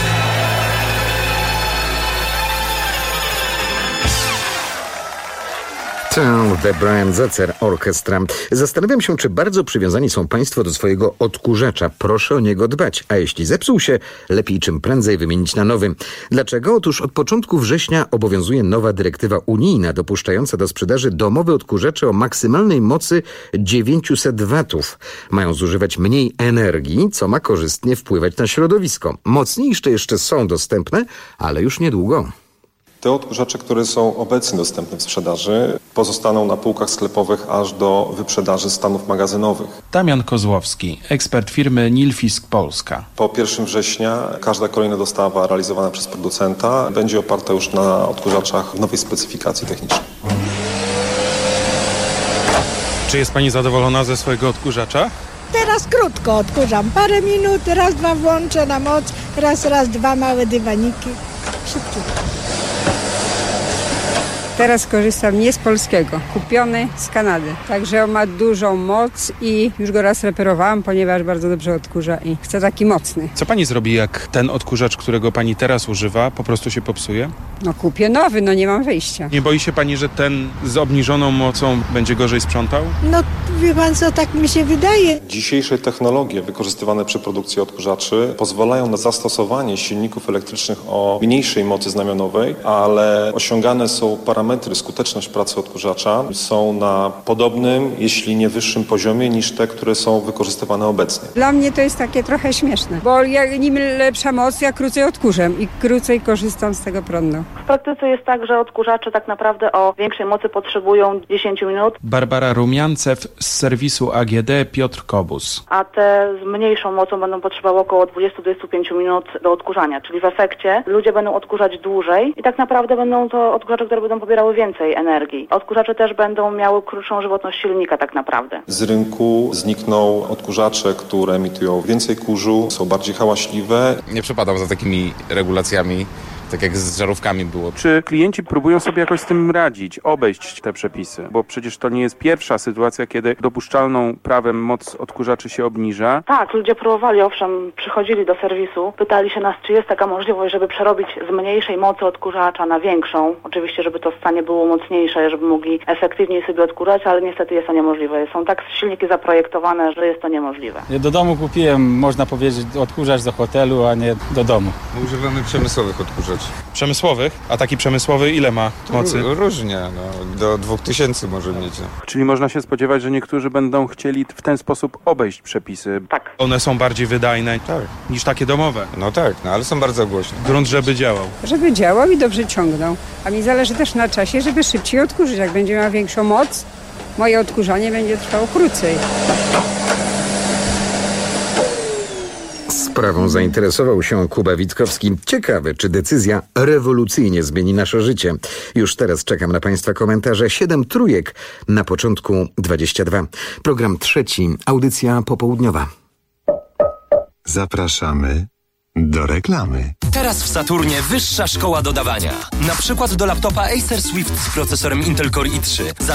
The Brian Setzer Orchestra. Zastanawiam się, czy bardzo przywiązani są państwo do swojego odkurzacza. Proszę o niego dbać, a jeśli zepsuł się, lepiej czym prędzej wymienić na nowy. Dlaczego? Otóż od początku września obowiązuje nowa dyrektywa unijna dopuszczająca do sprzedaży domowe odkurzacze o maksymalnej mocy 900 watów. Mają zużywać mniej energii, co ma korzystnie wpływać na środowisko. Mocniejsze jeszcze są dostępne, ale już niedługo. Te odkurzacze, które są obecnie dostępne w sprzedaży, pozostaną na półkach sklepowych aż do wyprzedaży stanów magazynowych. Damian Kozłowski, ekspert firmy Nilfisk Polska. Po 1 września każda kolejna dostawa realizowana przez producenta będzie oparta już na odkurzaczach w nowej specyfikacji technicznej. Czy jest Pani zadowolona ze swojego odkurzacza? Teraz krótko odkurzam, parę minut, raz, dwa włączę na moc, raz, dwa małe dywaniki. Szybciutko. Teraz korzystam nie z polskiego, kupiony z Kanady. Także on ma dużą moc i już go raz reperowałam, ponieważ bardzo dobrze odkurza i chcę taki mocny. Co Pani zrobi, jak ten odkurzacz, którego Pani teraz używa, po prostu się popsuje? No kupię nowy, no nie mam wyjścia. Nie boi się Pani, że ten z obniżoną mocą będzie gorzej sprzątał? No wie Pan co, tak mi się wydaje. Dzisiejsze technologie wykorzystywane przy produkcji odkurzaczy pozwalają na zastosowanie silników elektrycznych o mniejszej mocy znamionowej, ale osiągane są parametry, skuteczność pracy odkurzacza są na podobnym, jeśli nie wyższym poziomie niż te, które są wykorzystywane obecnie. Dla mnie to jest takie trochę śmieszne, bo im lepsza moc, ja krócej odkurzam i krócej korzystam z tego prądu. W praktyce jest tak, że odkurzacze tak naprawdę o większej mocy potrzebują 10 minut. Barbara Rumiancew z serwisu AGD, Piotr Kobus. A te z mniejszą mocą będą potrzebowały około 20-25 minut do odkurzania, czyli w efekcie ludzie będą odkurzać dłużej i tak naprawdę będą to odkurzacze, które będą pobierać zabierały więcej energii. Odkurzacze też będą miały krótszą żywotność silnika tak naprawdę. Z rynku znikną odkurzacze, które emitują więcej kurzu, są bardziej hałaśliwe. Nie przepadam za takimi regulacjami, tak jak z żarówkami było. Czy klienci próbują sobie jakoś z tym radzić, obejść te przepisy? Bo przecież to nie jest pierwsza sytuacja, kiedy dopuszczalną prawem moc odkurzaczy się obniża. Tak, ludzie próbowali, owszem, przychodzili do serwisu, pytali się nas, czy jest taka możliwość, żeby przerobić z mniejszej mocy odkurzacza na większą. Oczywiście, żeby to w stanie było mocniejsze, żeby mogli efektywniej sobie odkurzać, ale niestety jest to niemożliwe. Są tak silniki zaprojektowane, że jest to niemożliwe. Do domu kupiłem, można powiedzieć, odkurzacz do hotelu, a nie do domu. Używamy przemysłowych odkurzaczy. Przemysłowych? A taki przemysłowy ile ma mocy? Różnie, do 2000 może mieć. Czyli można się spodziewać, że niektórzy będą chcieli w ten sposób obejść przepisy. Tak. One są bardziej wydajne niż takie domowe. No tak, ale są bardzo głośne. Grunt, żeby działał. Żeby działał i dobrze ciągnął. A mi zależy też na czasie, żeby szybciej odkurzyć. Jak będzie miał większą moc, moje odkurzanie będzie trwało krócej. Sprawą zainteresował się Kuba Witkowski. Ciekawe, czy decyzja rewolucyjnie zmieni nasze życie. Już teraz czekam na Państwa komentarze. 7 trójek, na początku 22. Program trzeci, audycja popołudniowa. Zapraszamy do reklamy. Teraz w Saturnie wyższa szkoła dodawania. Na przykład do laptopa Acer Swift z procesorem Intel Core i3 za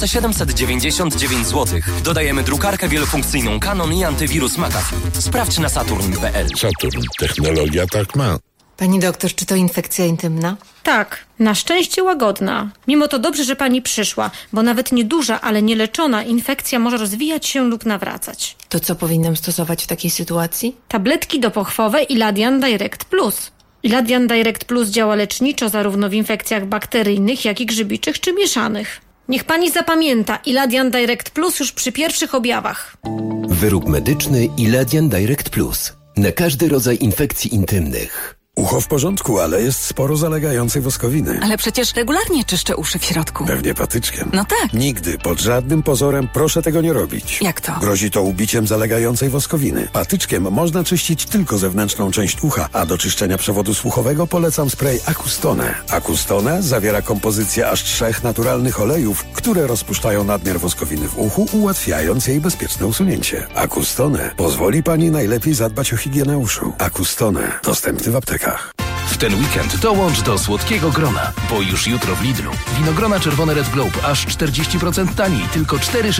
2799 zł. Dodajemy drukarkę wielofunkcyjną Canon i antywirus McAfee. Sprawdź na saturn.pl. Saturn. Technologia tak ma. Pani doktor, czy to infekcja intymna? Tak, na szczęście łagodna. Mimo to dobrze, że pani przyszła, bo nawet nieduża, ale nieleczona infekcja może rozwijać się lub nawracać. To co powinnam stosować w takiej sytuacji? Tabletki dopochwowe Iladian Direct Plus. Iladian Direct Plus działa leczniczo zarówno w infekcjach bakteryjnych, jak i grzybiczych czy mieszanych. Niech pani zapamięta, Iladian Direct Plus już przy pierwszych objawach. Wyrób medyczny Iladian Direct Plus. Na każdy rodzaj infekcji intymnych. Ucho w porządku, ale jest sporo zalegającej woskowiny. Ale przecież regularnie czyszczę uszy w środku. Pewnie patyczkiem. No tak. Nigdy, pod żadnym pozorem proszę tego nie robić. Jak to? Grozi to ubiciem zalegającej woskowiny. Patyczkiem można czyścić tylko zewnętrzną część ucha, a do czyszczenia przewodu słuchowego polecam spray Acustone. Acustone zawiera kompozycję aż 3 naturalnych olejów, które rozpuszczają nadmiar woskowiny w uchu, ułatwiając jej bezpieczne usunięcie. Acustone pozwoli pani najlepiej zadbać o higienę uszu. Acustone, dostępny w aptekach. W ten weekend dołącz do słodkiego grona, bo już jutro w Lidlu. Winogrona czerwone Red Globe aż 40% taniej, tylko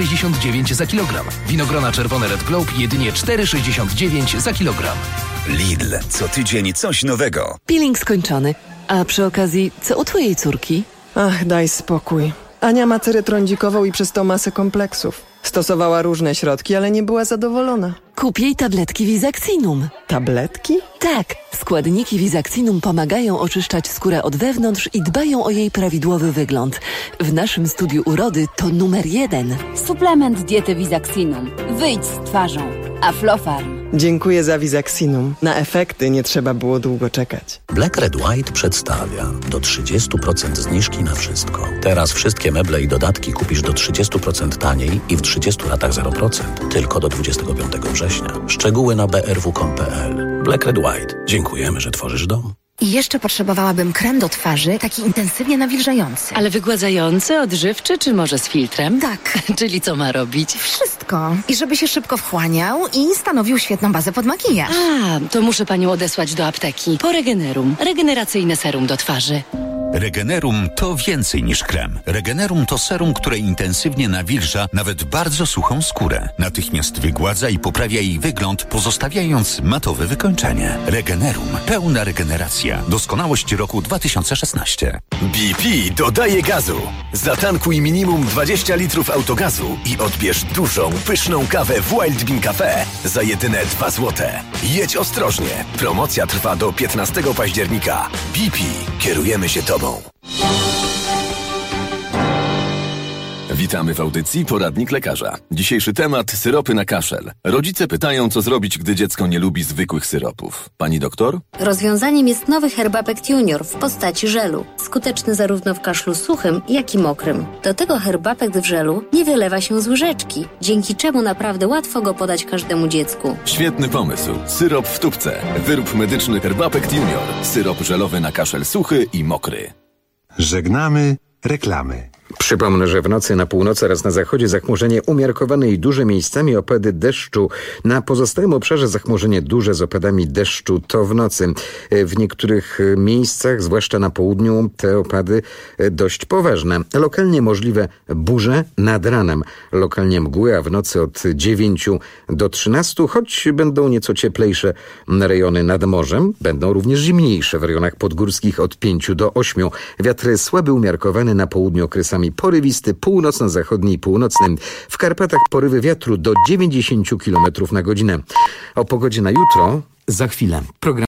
4,69 za kilogram. Winogrona czerwone Red Globe jedynie 4,69 za kilogram. Lidl, co tydzień coś nowego. Peeling skończony. A przy okazji, co u twojej córki? Ach, daj spokój. Ania ma cerę trądzikową i przez to masę kompleksów. Stosowała różne środki, ale nie była zadowolona. Kup jej tabletki Visaxinum. Tabletki? Tak. Składniki Visaxinum pomagają oczyszczać skórę od wewnątrz i dbają o jej prawidłowy wygląd. W naszym studiu urody to numer 1. Suplement diety Visaxinum. Wyjdź z twarzą. Aflofarm. Dziękuję za Visaxinum. Na efekty nie trzeba było długo czekać. Black Red White przedstawia do 30% zniżki na wszystko. Teraz wszystkie meble i dodatki kupisz do 30% taniej i w 30 latach 0%. Tylko do 25 września. Szczegóły na brw.com.pl. Black Red White. Dziękujemy, że tworzysz dom. I jeszcze potrzebowałabym krem do twarzy, taki intensywnie nawilżający. Ale wygładzający, odżywczy, czy może z filtrem? Tak. Czyli co ma robić? Wszystko. I żeby się szybko wchłaniał i stanowił świetną bazę pod makijaż. A, to muszę panią odesłać do apteki. Po Regenerum. Regeneracyjne serum do twarzy. Regenerum to więcej niż krem. Regenerum to serum, które intensywnie nawilża nawet bardzo suchą skórę. Natychmiast wygładza i poprawia jej wygląd, pozostawiając matowe wykończenie. Regenerum. Pełna regeneracja. Doskonałość roku 2016. BP dodaje gazu. Zatankuj minimum 20 litrów autogazu i odbierz dużą, pyszną kawę w Wild Bean Cafe za jedyne 2 złote. Jedź ostrożnie. Promocja trwa do 15 października. BP. Kierujemy się tobą. Witamy w audycji Poradnik Lekarza. Dzisiejszy temat: syropy na kaszel. Rodzice pytają, co zrobić, gdy dziecko nie lubi zwykłych syropów. Pani doktor? Rozwiązaniem jest nowy Herbapect Junior w postaci żelu. Skuteczny zarówno w kaszlu suchym, jak i mokrym. Do tego Herbapect w żelu nie wylewa się z łyżeczki, dzięki czemu naprawdę łatwo go podać każdemu dziecku. Świetny pomysł. Syrop w tubce. Wyrób medyczny Herbapect Junior. Syrop żelowy na kaszel suchy i mokry. Żegnamy Reklamy. Przypomnę, że w nocy na północy oraz na zachodzie zachmurzenie umiarkowane i duże, miejscami opady deszczu. Na pozostałym obszarze zachmurzenie duże z opadami deszczu to w nocy. W niektórych miejscach, zwłaszcza na południu, te opady dość poważne. Lokalnie możliwe burze nad ranem. Lokalnie mgły, a w nocy od 9 do 13, choć będą nieco cieplejsze rejony nad morzem, będą również zimniejsze w rejonach podgórskich od 5 do 8. Wiatry słaby umiarkowany na południu okresami porywisty, północno-zachodni i północny. W Karpatach porywy wiatru do 90 km na godzinę. O pogodzie na jutro za chwilę. Program